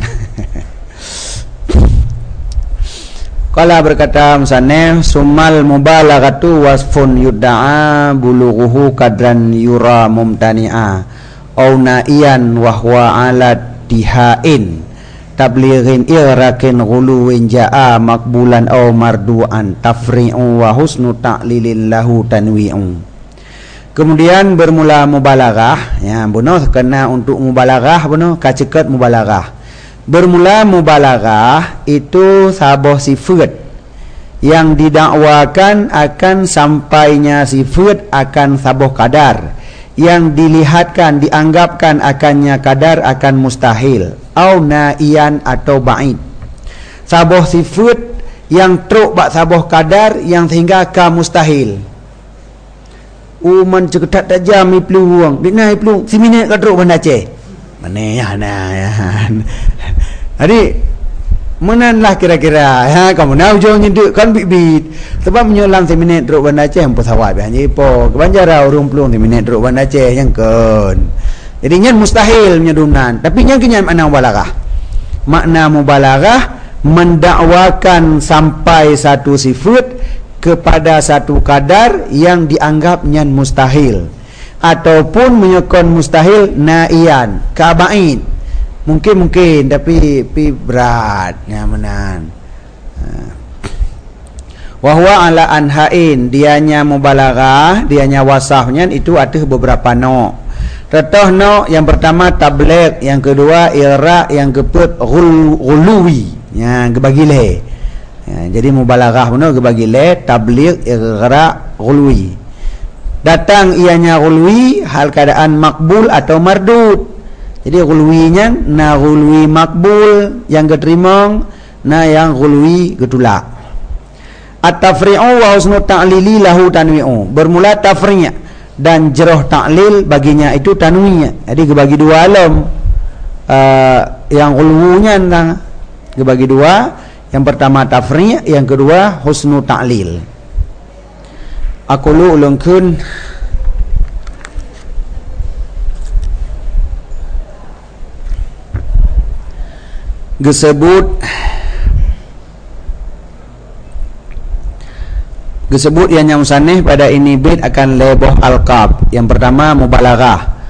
Qala berkata musannif sumal mubalaghatu wasfun yudda'a bulughuhu kadran yura mumtani'a au na'iyan wa huwa ala tihain tablighin irakin ghuluwin ja'a makbulan au mardu'an tafri'u wa husnu ta'lilin lahu tanwi'u. Kemudian bermula mubalaghah ya bunuh kena untuk mubalaghah bunuh kacekat mubalaghah. Bermula mubalaghah itu sabah sifat yang didakwakan akan sampainya sifat akan sabah kadar yang dilihatkan dianggapkan akannya kadar akan mustahil au na'ian atau ba'id. Sabah sifat yang truk bak sabah kadar yang sehingga ka mustahil. Uman ceketat tajam mi peluang dikna peluang si minit ka truk banda Aceh. Mana ya nah ya. Jadi menanlah kira-kira ha kamu nak ujung nyenduk kan bit-bit sebab menyolang seminit druk Banda Aceh empat sawat banyak po kebanjara urung pelung seminit druk Banda Aceh yang kan jadi nyan mustahil menyedunan tapi nyan kenyan makna mubalaghah. Makna mubalaghah mendakwakan sampai satu sifat kepada satu kadar yang dianggap nyan mustahil ataupun menyokon mustahil na'ian ka'bain mungkin-mungkin tapi pi berat ya menan. Wa huwa ala anhain dianya mubalaghah dianya wasafnya itu ada beberapa no. Contoh no yang pertama tabligh, yang kedua ira, yang keempat ghuluwi ya gebagi le. Ya, jadi mubalaghah benar gebagi le tabligh ira ghuluwi. Datang ianya ghulwi hal keadaan makbul atau mardud. Jadi ghulwinya na ghulwi makbul yang keterima, na yang ghulwi ketulak. At-tafri'u wa husnu ta'lili lahu tanwi'u. Bermula tafri' dan jeroh ta'lil baginya itu tanwi'nya. Jadi dibagi dua alam. Uh, yang ghulwunya nah, dibagi dua. Yang pertama tafri', yang kedua husnu ta'lil. Aku lu ulungkun gesebut gesebut yang musannif pada ini bait akan leboh al-qab. Yang pertama mubalaghah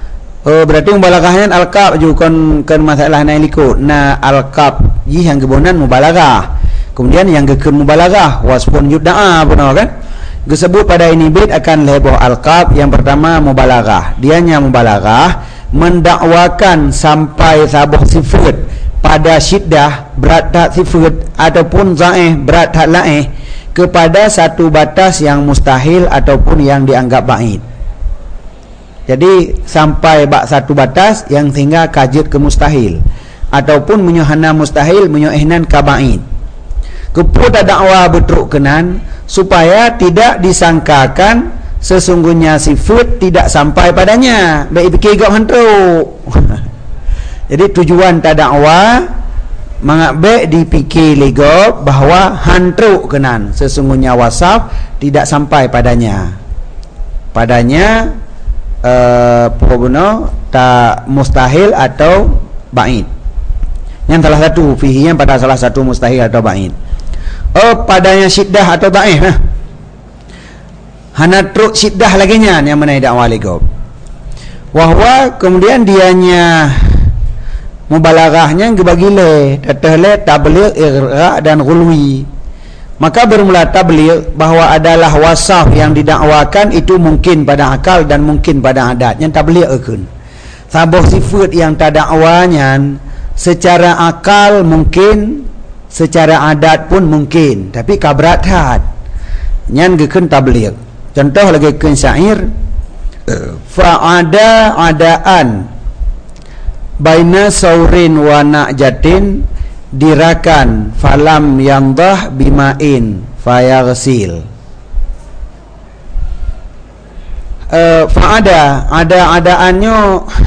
Oh, berarti mubalaghahnya al-qab ju kon kan masalah naik likut. Nah, al-qab ji yang kebonan mubalaghah. Kemudian yang gekeun mubalaghah wasfun yudda'a benar kan? Disebut pada ini bait akan leboh al-qab. Yang pertama mubalaghah. Dianya mubalaghah mendakwakan sampai sabuh sifat pada syiddah berat tak sifat ataupun zaih berat tak laih kepada satu batas yang mustahil ataupun yang dianggap ba'id. Jadi sampai bak satu batas yang sehingga kajut ke mustahil ataupun menyohana mustahil menyoihnan kabaid. Kepada dakwah betruk kenan supaya tidak disangkakan sesungguhnya sifat tidak sampai padanya. Baik fikir gak hantu. Jadi tujuan tak dakwah mengabek dipikir lego bahawa hantu kenan sesungguhnya wasaf tidak sampai padanya. Padanya Uh, pokoknya tak mustahil atau ba'id. Yang salah satu fihi yang pada salah satu mustahil atau ba'id. Oh, padanya syiddah atau ba'id nah. Hana truk syiddah lagi nya yang mana dakwah ligo. Wahwa kemudian dianya mubalaghahnya gebagile, tatale tabligh igra dan ghulwi. Maka bermula tabligh bahawa adalah wasaf yang didakwakan itu mungkin pada akal dan mungkin pada adat. Yang tabligh akeun. Sabuh sifat yang tak dakwanya secara akal mungkin, secara adat pun mungkin, tapi kabratat. Nyan gekeun tabligh. Contoh lagi keun syair fa'ada adaan baina saurin wa na'jatin dirakan falam yandah bimain fayaghsil. Uh, fa'ada ada adaannya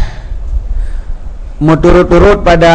muturut-turut pada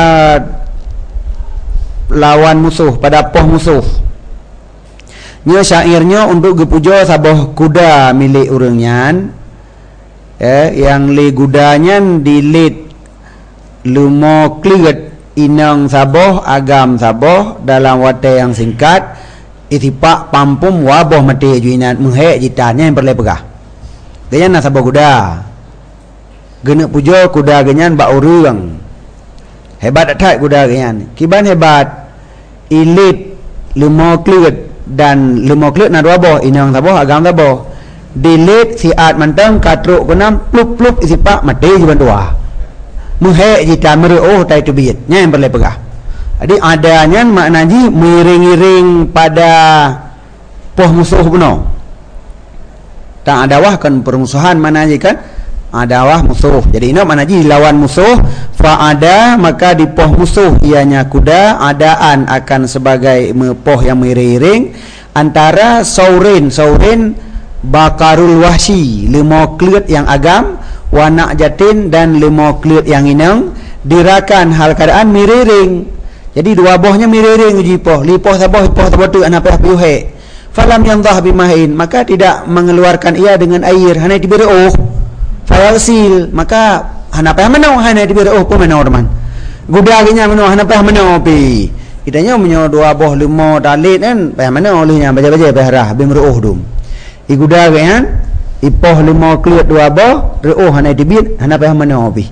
lawan musuh, pada poh musuh. Nya syairnya untuk gepujo saboh kuda milik urangnya, eh, yang li gudanya dilit lumo kliget inang saboh agam saboh dalam wate yang singkat itipak pampum waboh mati juinan menghek jitannya yang perlu pegah ganyan nak saboh kuda genek pujo kuda ganyan bak urang hebat atat kuda ganyan kiban hebat ilit limo klut dan limo klut na waboh inang saboh agam saboh dilit siat mantang katruk kunam plup plup itipak mati juinan dua muhek jita meruh tai tubiyat nya yang perlu pegah. Jadi adanya maknanya miring-iring pada poh musuh beno. Tak adawah kan permusuhan maknanya kan adawah musuh. Jadi ini maknanya lawan musuh fa ada maka di poh musuh ianya kuda adaan akan sebagai poh yang miring-iring antara saurin saurin bakarul wahsi limo klut yang agam wanak jatin dan limo klut yang inang dirakan hal keadaan miriring. Jadi dua bohnya miriring uji poh lipoh saboh poh saboh tu anak peh piuhe falam yang dah bimahin maka tidak mengeluarkan ia dengan air hanya diberi oh fayaghsil maka hana peh menau hanya diberi oh pun menau teman gudaginya menau hana peh menau pi kitanya menyo dua boh limo dalit kan peh menau olehnya baca-baca peh rah bim ruh dum i gudagian ipoh lima klut dua boh reuh hana dibit hana payah mana opi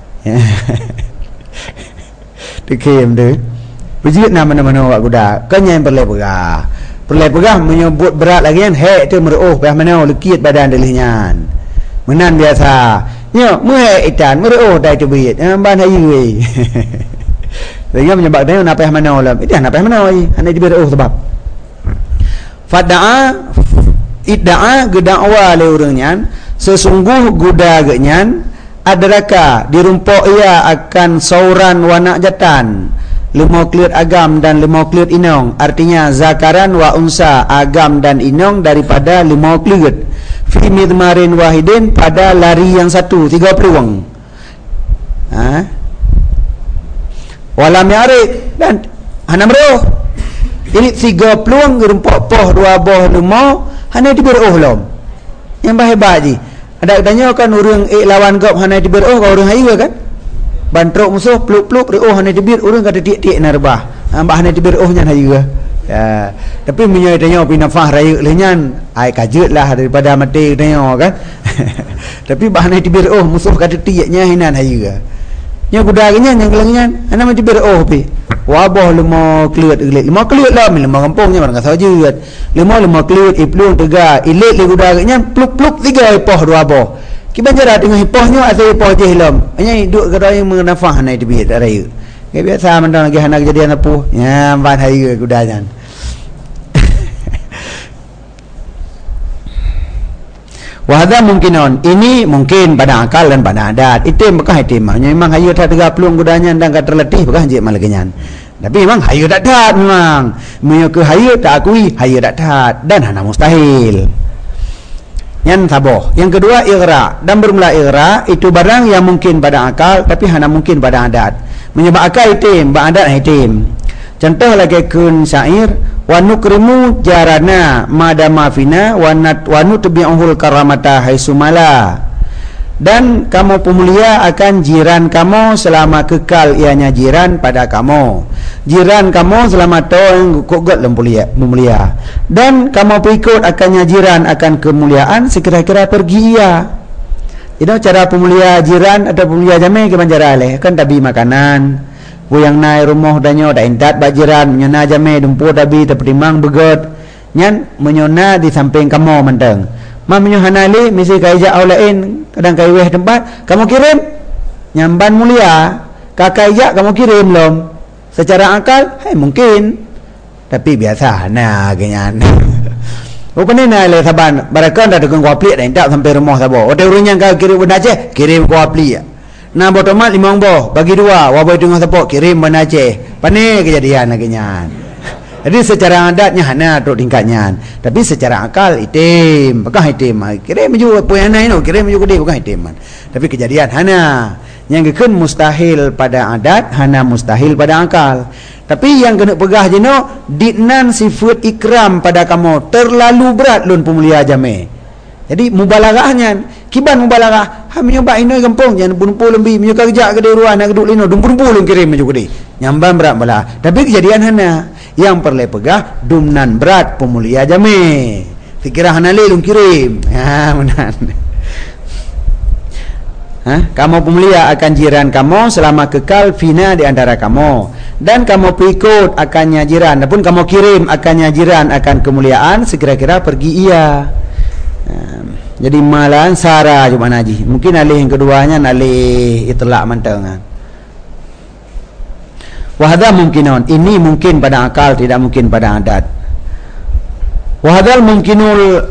dikem de bejit nama mana wak kuda kanya yang perlu pegah perlu pegah menyebut berat lagi kan hek tu mereuh payah mana lekit badan delihnya menan biasa nya meh itan mereuh dai dibit ban hayu we sehingga menyebab dia nak payah mana lah itu nak payah mana hana dibit reuh sebab fada'a idda'a gedakwa le urangnya sesungguh guda genyan adraka dirumpok ia akan sauran wanak jatan lima klut agam dan lima klut inong artinya zakaran wa unsa agam dan inong daripada lima klut fi midmarin wahidin pada lari yang satu tiga peluang ha walam yarik dan hana meruh ini tiga peluang gerumpok poh dua boh lima hanya diberi oh lom yang hebat je ada tanya kan orang eh lawan gop hanya diberi oh kau orang hayu kan bantrok musuh peluk-peluk oh hanya diberi orang kata tiak-tiak narbah hamba hanya diberi oh nyan hayu ya tapi menyo tanya pinafah rayu lehnyan ai kajut lah daripada mati tanya kan Tapi bahan tibir oh musuh kata tiaknya hinan hayu nya gudanya yang gelangnya ana mah tibir oh pi wabah lemo kelut gelit lemo kelut lah lemo kampungnya orang kata jeut lemo lemo kelut iplung tega ilit le gudanya pluk-pluk tiga ipoh dua boh kiban jara dengan ipohnya atau ipoh je hilam nya duk kada yang mengenafah nai tibir rayu ke biasa mentang lagi anak kejadian apuh nya ban hayu gudanya. Wahada mungkinon ini mungkin pada akal dan pada adat itu bekah itu memang hayu tak tiga puluh gudanya dan tak terletih bekah je malagenyan tapi memang hayu tak tat memang menyukai hayu tak akui hayu tak tat dan hana mustahil yang saboh. Yang kedua igra dan bermula igra itu barang yang mungkin pada akal tapi hana mungkin pada adat menyebab akal itim pada adat itim. Contoh lagi kun syair wa nukrimu jarana madama fina wa nat wa nutbi'uhul karamata haitsumala. Dan kamu pemulia akan jiran kamu selama kekal ianya jiran pada kamu. Jiran kamu selama tahun kogot lempulia pemulia. Dan kamu pengikut akannya jiran akan kemuliaan sekira-kira pergi ia. Itu cara pemulia jiran atau pemulia jame ke banjara leh kan tabi makanan. Yang naik rumah danyo dah intat bajiran menyona jame dumpu tabi terperimang begot nyan menyona di samping kamu menteng ma menyohana li misi kaija au lain kadang kai weh tempat kamu kirim nyamban mulia kakaija kamu kirim lom secara akal hai mungkin tapi biasa nah genyan rupanya na le saban barakan dah dengan kuapli dah intat sampai rumah sabo ote urunya kau kirim benda je kirim kuapli ya. Nah botomat limang boh bagi dua wabai dengan sepok kirim benda Aceh pane kejadian laginya. Jadi secara adatnya hana tu tingkatnya tapi secara akal itim bekah itim kirim juga puyanai no kirim juga dia bekah itim tapi kejadian hana yang gekun mustahil pada adat hana mustahil pada akal tapi yang kena pegah je no ditnan sifat ikram pada kamu terlalu berat lun pemulia jame. Jadi mubalaghahnya kiban mubalagah ha menyoba inoi kampung jangan bunumpul lebih menyoka kerja ke ruah nak duduk lino dumpul kirim juga di nyamban berat bala tapi kejadian hana yang perle pegah dumnan berat pemulia jame fikirah hana le lung kirim ha menan ha kamu pemulia akan jiran kamu selama kekal fina di antara kamu dan kamu pikut akannya jiran adapun kamu kirim akannya jiran akan kemuliaan sekira-kira pergi ia. Jadi malahan sara cuma naji mungkin alih yang keduanya alih itlak mantangan wahada mungkinon ini mungkin pada akal tidak mungkin pada adat wahadal mungkinul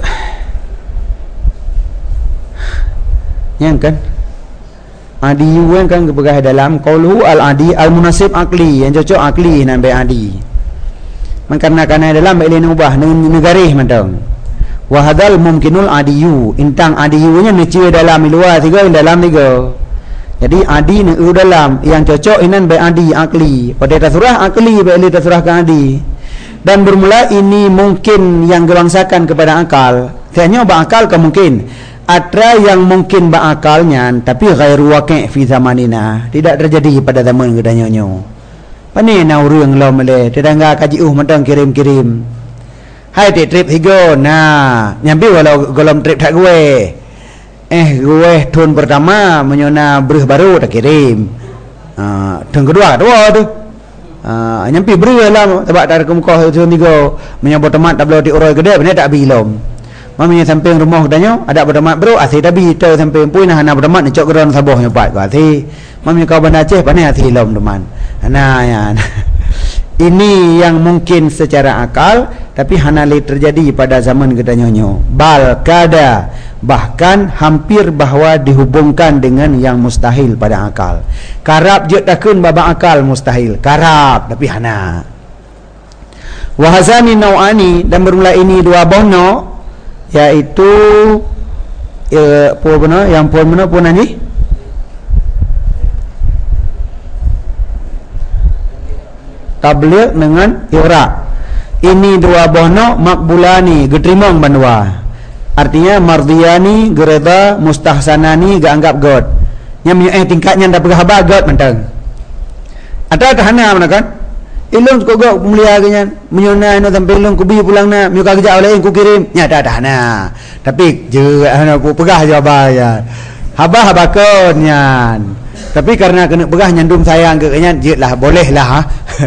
yang kan adi yang kan kepegah dalam qauluhu al adi al munasib akli yang cocok akli nampai adi mengkarenakan dalam ilmu ubah negarih mantang wahadal mungkinul adiyu intang adiyunya neci dalam luar tiga dalam tiga jadi adi ni dalam yang cocok inan by adi akli pada tasurah akli by li tasurahkan adi dan bermula ini mungkin yang gelangsakan kepada akal hanya bakal kemungkin atra yang mungkin bakalnya tapi ghairu waqi' fi zamanina tidak terjadi pada zaman gedanya nyo pani na urang lo mele tetangga kaji uh mentang kirim-kirim hai trip higo nah nyambi walau golom trip tak gue eh gue tahun pertama menyona beruh baru tak kirim uh, tahun kedua dua tu uh, nyambi beruh lah sebab tak ada kemuka tahun tiga menyambut teman tak boleh diurai gede benar tak bilom mami samping rumah danyo ada berteman bro asih tabi tu samping pun hana berteman ni cok geron saboh nyopat ko asih mami kau benda Aceh pandai asih lom teman nah ya ini yang mungkin secara akal tapi hanali terjadi pada zaman gedanyonyo bal kada bahkan hampir bahwa dihubungkan dengan yang mustahil pada akal karab je takun baba akal mustahil karab tapi hana wahazani nau'ani dan bermula ini dua bono yaitu ya, apa benar yang pun benar pun ni tabligh dengan iqra ini dua bono makbulani geterimong bandua artinya mardiyani gereda mustahsanani ga anggap god yang eh tingkatnya ndak pegah bagot mentang ada tahana mana kan ilung kau gak mulia kenyan menyona no sampai ilung kubi pulang na muka kerja oleh ku kirim nya dah dah na tapi je aku pegah je abah ya habah habakon nyan tapi karena kena pegah nyandum sayang ke kenyan je lah boleh lah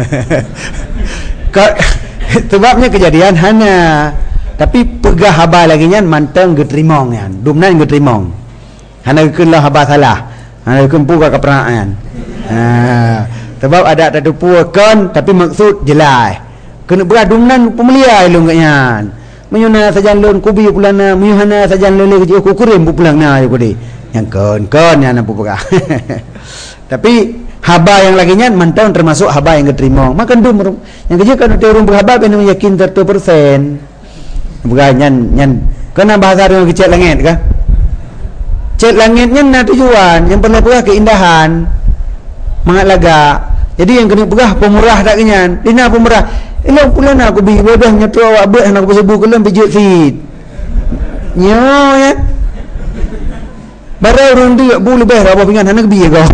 ha sebabnya kejadian hana tapi pegah habah lagi nyan manteng getrimong nyan dumnan getrimong hana keun lah habah salah hana keun pu ka kaprangan ha sebab ada tadu puakan tapi maksud jelas kena beradumnan pemelia ilung katnya menyuna sajan lon kubi pulana menyuhana sajan lele ke ku kurim pulang na aku di yang kon-kon yang apa pegah tapi haba yang lagi nyan mantau termasuk haba yang keterima makan dum yang kerja kan urang berhaba ben yakin seratus persen bukan nyan nyan kena bahasa orang kecil langit kah cet langitnya na tujuan yang perlu pegah keindahan mangat laga. Jadi yang kena pegah pemurah tak kenyan. Dina pemurah. Elok pula nak aku bagi bodoh nyatu awak buat nak aku sebut kelam pijut fit. Nyo ya. Barang orang tu bu lebih apa pingan anak bi kau.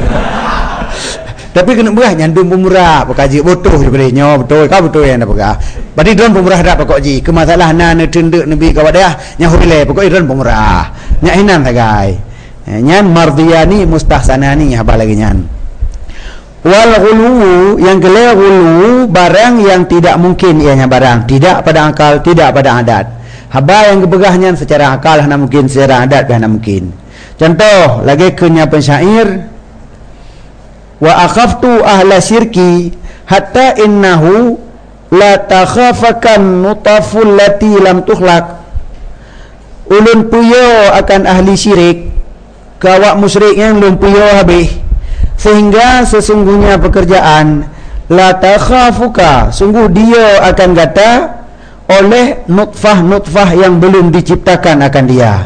Tapi kena pegah nyandum pemurah pekaji bodoh je boleh nyo betul kau betul yang nak pegah. Badi drone pemurah dak pokok ji. Ke masalah na ne tendek nabi kau dah nya hulai pokok drone pemurah. Nya hinan sagai. Nyan mardiyani mustahsanani haba lagi nyan. Wal ghulu yang gelai ghulu barang yang tidak mungkin ianya barang tidak pada akal tidak pada adat haba yang kebegahnya secara akal hana mungkin secara adat hana mungkin contoh lagi kenya pensyair wa akhaftu ahla syirki hatta innahu la takhafakan nutaful lati lam tukhlaq ulun puyo akan ahli syirik kawak musyrik yang lum puyo habis sehingga sesungguhnya pekerjaan la takhafuka sungguh dia akan kata oleh nutfah-nutfah yang belum diciptakan akan dia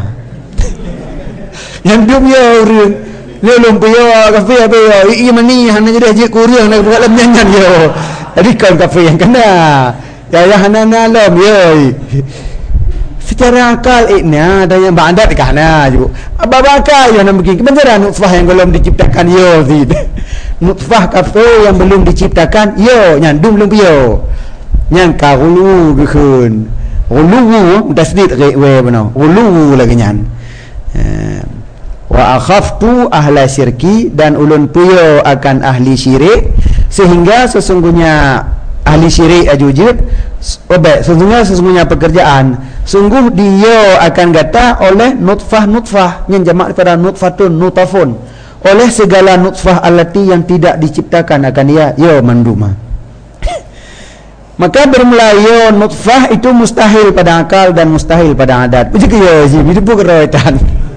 yang dia orang dia lumpur ya kafe apa ya iya mani hana jadi haji kurang nak buat dalam nyanyian yo jadi kan kafe yang kena ya ya hana nalam yo secara akal ikna ada yang bandat kana juga ababaka yang nak bikin kebenaran nutfah yang belum diciptakan yo zid nutfah kafe yang belum diciptakan yo nyandum belum yo nyang ka hulu bikun hulu tasdid we benar hulu lagi nyan wa akhaftu ahla syirki dan ulun puyo akan ahli syirik sehingga sesungguhnya ahli syirik ajujud obek sesungguhnya sesungguhnya pekerjaan sungguh dia akan kata oleh nutfah-nutfah yang jamak pada nutfatun nutafun oleh segala nutfah allati yang tidak diciptakan akan dia yo manduma maka bermula yo nutfah itu mustahil pada akal dan mustahil pada adat begitu yo sih itu bukan rawatan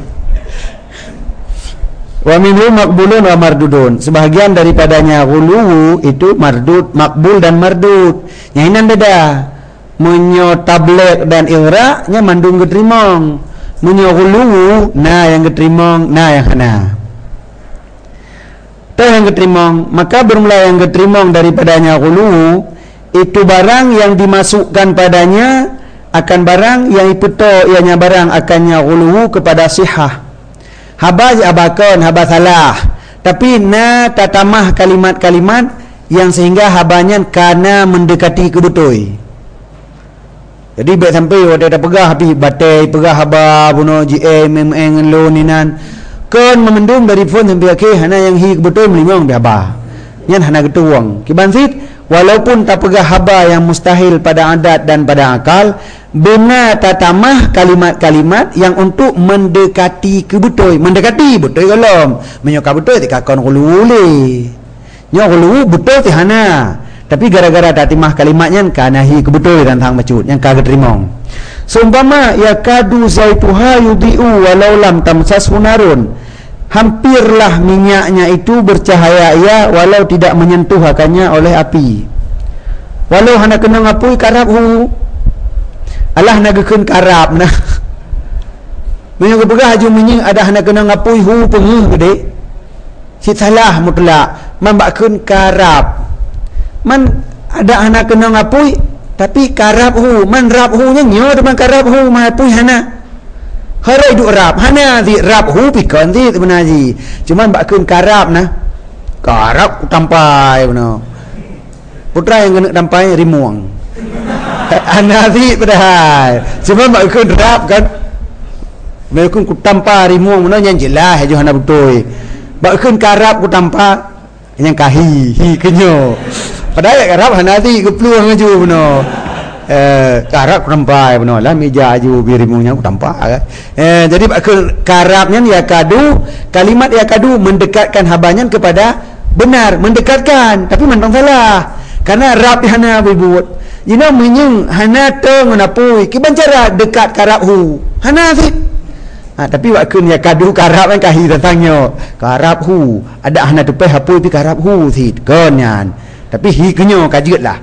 wa minhu maqbulun wa mardudun sebahagian daripadanya ghulu itu mardud makbul dan mardud yang ini beda menyo tablek dan igra nya mandung getrimong menyo ghulu nah yang getrimong nah yang hana tah yang getrimong maka bermula yang getrimong daripadanya ghulu itu barang yang dimasukkan padanya akan barang yang ipeto ianya barang akannya ghulu kepada sihah haba abakon haba salah tapi na tatamah kalimat-kalimat yang sehingga habanya kana mendekati kebetul jadi baik sampai ada pegah habis batai pegah haba buno gm mm lo ninan kon memendum dari phone sampai akhir hana yang hi kebetul melingong dia haba nyan hana ketuang kibansit walaupun tak pegah haba yang mustahil pada adat dan pada akal bina tatamah kalimat-kalimat yang untuk mendekati kebetul mendekati betul kalau menyoka betul tidak akan hululi nyo hulu betul tihana tapi gara-gara tatimah kalimatnya kanahi kebetul dan tang macut yang kaget rimong seumpama ya kadu zaituha yudiu walau lam tamsas hunarun hampirlah minyaknya itu bercahaya ya walau tidak menyentuh akannya oleh api walau hana kena ngapui karab hu Allah nagakeun karab nah menyo kepegah haju menying ada hana kena ngapui hu pengeuh gede si salah mutlak mambakeun karab man ada hana kena ngapui tapi karab hu man rab hu nya nyo teman karab hu mapui hana harai du rab hana di rab hu pikon di menaji cuman bakeun karab nah karab tampai benar putra yang kena dampai rimuang anazi padahal cuma mak kun rap kan mak kun ku tampa rimuang mana yang jelas aja hana betul mak kun karap ku tampa yang kahi hi kenyo padahal karap anazi ku peluang aju beno eh karap ku tampa beno lah meja aju birimungnya ku tampa eh jadi mak kun karapnya ya kadu kalimat ya kadu mendekatkan habanya kepada benar, mendekatkan tapi mentang salah karena rap hana berbuat jina menyeng hana teng napui ki bancara dekat karap hu hana sit ha, tapi wakun ya kadu karap kan kahi tentangnya karap hu ada hana tupai hapui pi karap hu sit kenyan tapi hi kenyo kajutlah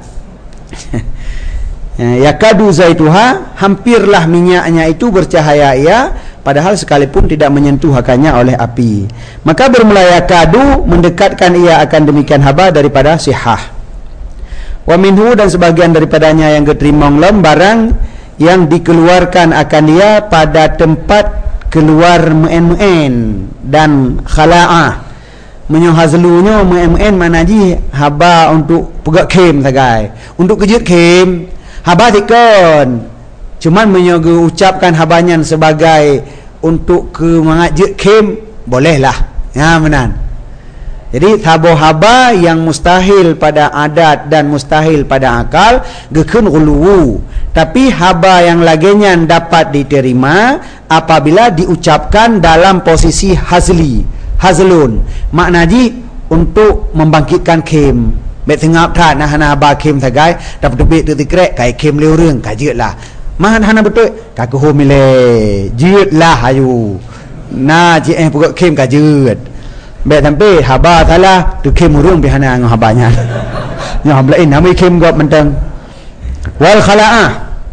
ya kadu zaituha hampirlah minyaknya itu bercahaya ia padahal sekalipun tidak menyentuh akannya oleh api maka bermula ya kadu mendekatkan ia akan demikian haba daripada sihah wa minhu dan sebagian daripadanya yang keterimong lem barang yang dikeluarkan akan dia pada tempat keluar muen-muen dan khala'ah menyohazlunya muen-muen manaji haba untuk pegak kem sagai untuk kejut kem haba dikon cuman menyogu ucapkan habanyan sebagai untuk ke mengajak kem bolehlah ya menan jadi tabo haba yang mustahil pada adat dan mustahil pada akal gekun uluwu tapi haba yang laginya dapat diterima apabila diucapkan dalam posisi hazli hazlun maknaji untuk membangkitkan kem bet tengap tha nah hana haba kem sagai dapat debit tu tikrek kai kem leu reung kajutlah mahan hana betul kaku homile jutlah ayu na ji eh pokok kem kajut bet sampai haba salah tu kem urung bihana ngah habanya nya lain namai kem gop mentang wal khala'ah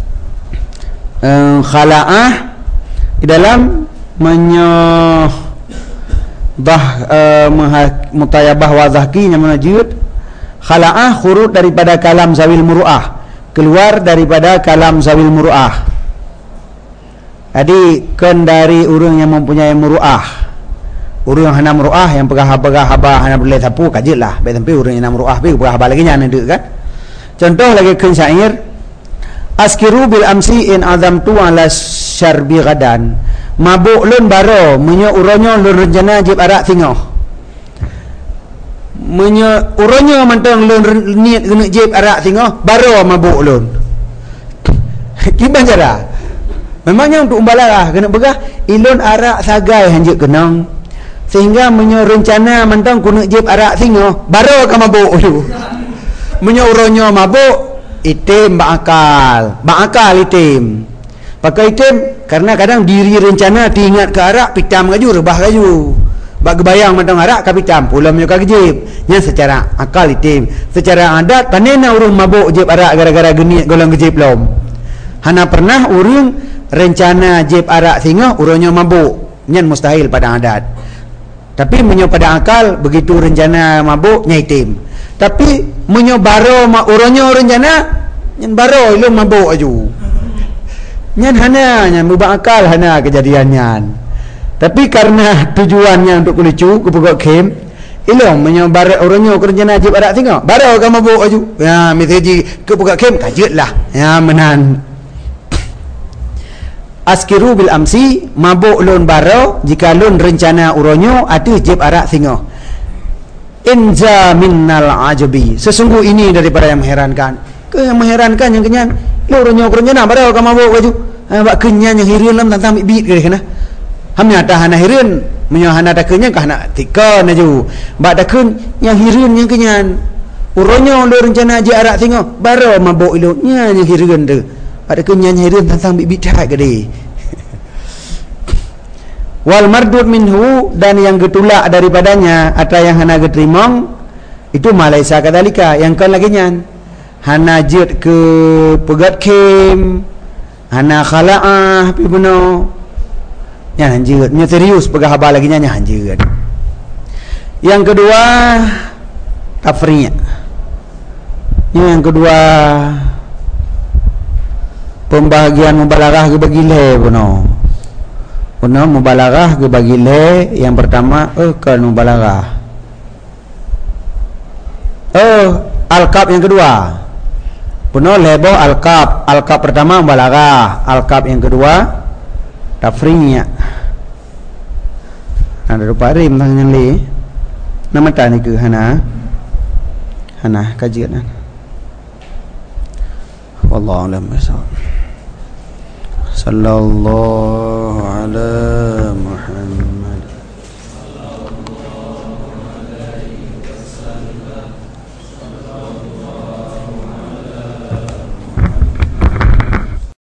uh, khala'ah di dalam menyo bah uh, mutayabah wa zahki nya menajud khala'ah khurut daripada kalam zawil muru'ah keluar daripada kalam zawil muru'ah jadi kan dari urang yang mempunyai muru'ah urang hana muru'ah yang pegah-pegah haba hana boleh sapu kajitlah baik sampai urang yang muru'ah pi pegah haba lagi nya nanti kan contoh lagi kan syair askiru bil amsi in azamtu ala syarbi gadan mabuk lun baro menyo uronyo lun rencana jib arak tingoh menyo uronyo mantang lun niat kena jib arak tingoh baro mabuk lun kiban cara memangnya untuk umbalah kena begah ilun arak sagai hanjik kenang sehingga menyo rencana mantang kena jib arak tingoh baro ka mabuk tu menyo uronyo mabuk itim bakal bakal itim pakai itim karena kadang diri rencana diingat ke arak pitam kaju rebah kaju bak gebayang mantang arak ka pitam pula menyo ka gejib nya secara akal itim secara adat panena urang mabuk jib arak gara-gara geni golong gejib lom hana pernah urang rencana jib arak singoh uronyo mabuk nyan mustahil pada adat tapi menyo pada akal begitu rencana mabuk nya itim tapi menyo baro ma uronyo rencana nyan baro ilmu mabuk aju nyan hana nyan mubah akal hana kejadiannya tapi karena tujuannya untuk lucu kepugak kem ilmu menyo baro uronyo rencana jib arak singoh baro ka mabuk aju ya miteji kepugak kem kajutlah ya menan askiru bil amsi mabuk lun baro jika lun rencana uronyo atu jib arak singoh inza minnal ajabi sesungguh ini daripada yang mengherankan ke yang mengherankan yang kenyan lu uronyo rencana baro ka mabuk baju bak kenyan yang hireun lam tantang bibit ke kana hamnya ta hana hireun menyo hana ta kenyan ka hana tikon aju bak da kun yang hireun yang kenyan uronyo lu rencana jib arak singoh baro mabuk lu nya yang hireun tu ada kenyanya hirin tentang bibit dah gede wal mardud minhu dan yang getulak daripadanya atau yang hana getrimong itu malaisa kadalika yang kan lagi nyan hana jut ke pegat kem hana khala'ah pi beno nya hanjut nya serius pegah haba lagi nya hanjut yang kedua tafri' yang kedua pembahagian mubalaghah ke bagile puno puno mubalaghah ke bagile yang pertama eh kan mubalaghah oh Al-Qab yang kedua. Penuh lebo Al-Qab. Al-Qab pertama balaghah, Al-Qab yang kedua tafrinya. Ada rupa rim tangan li. Nama tani ke hana. Hana kajian. Wallahu a'lam bishawab. Sallallahu ala Muhammad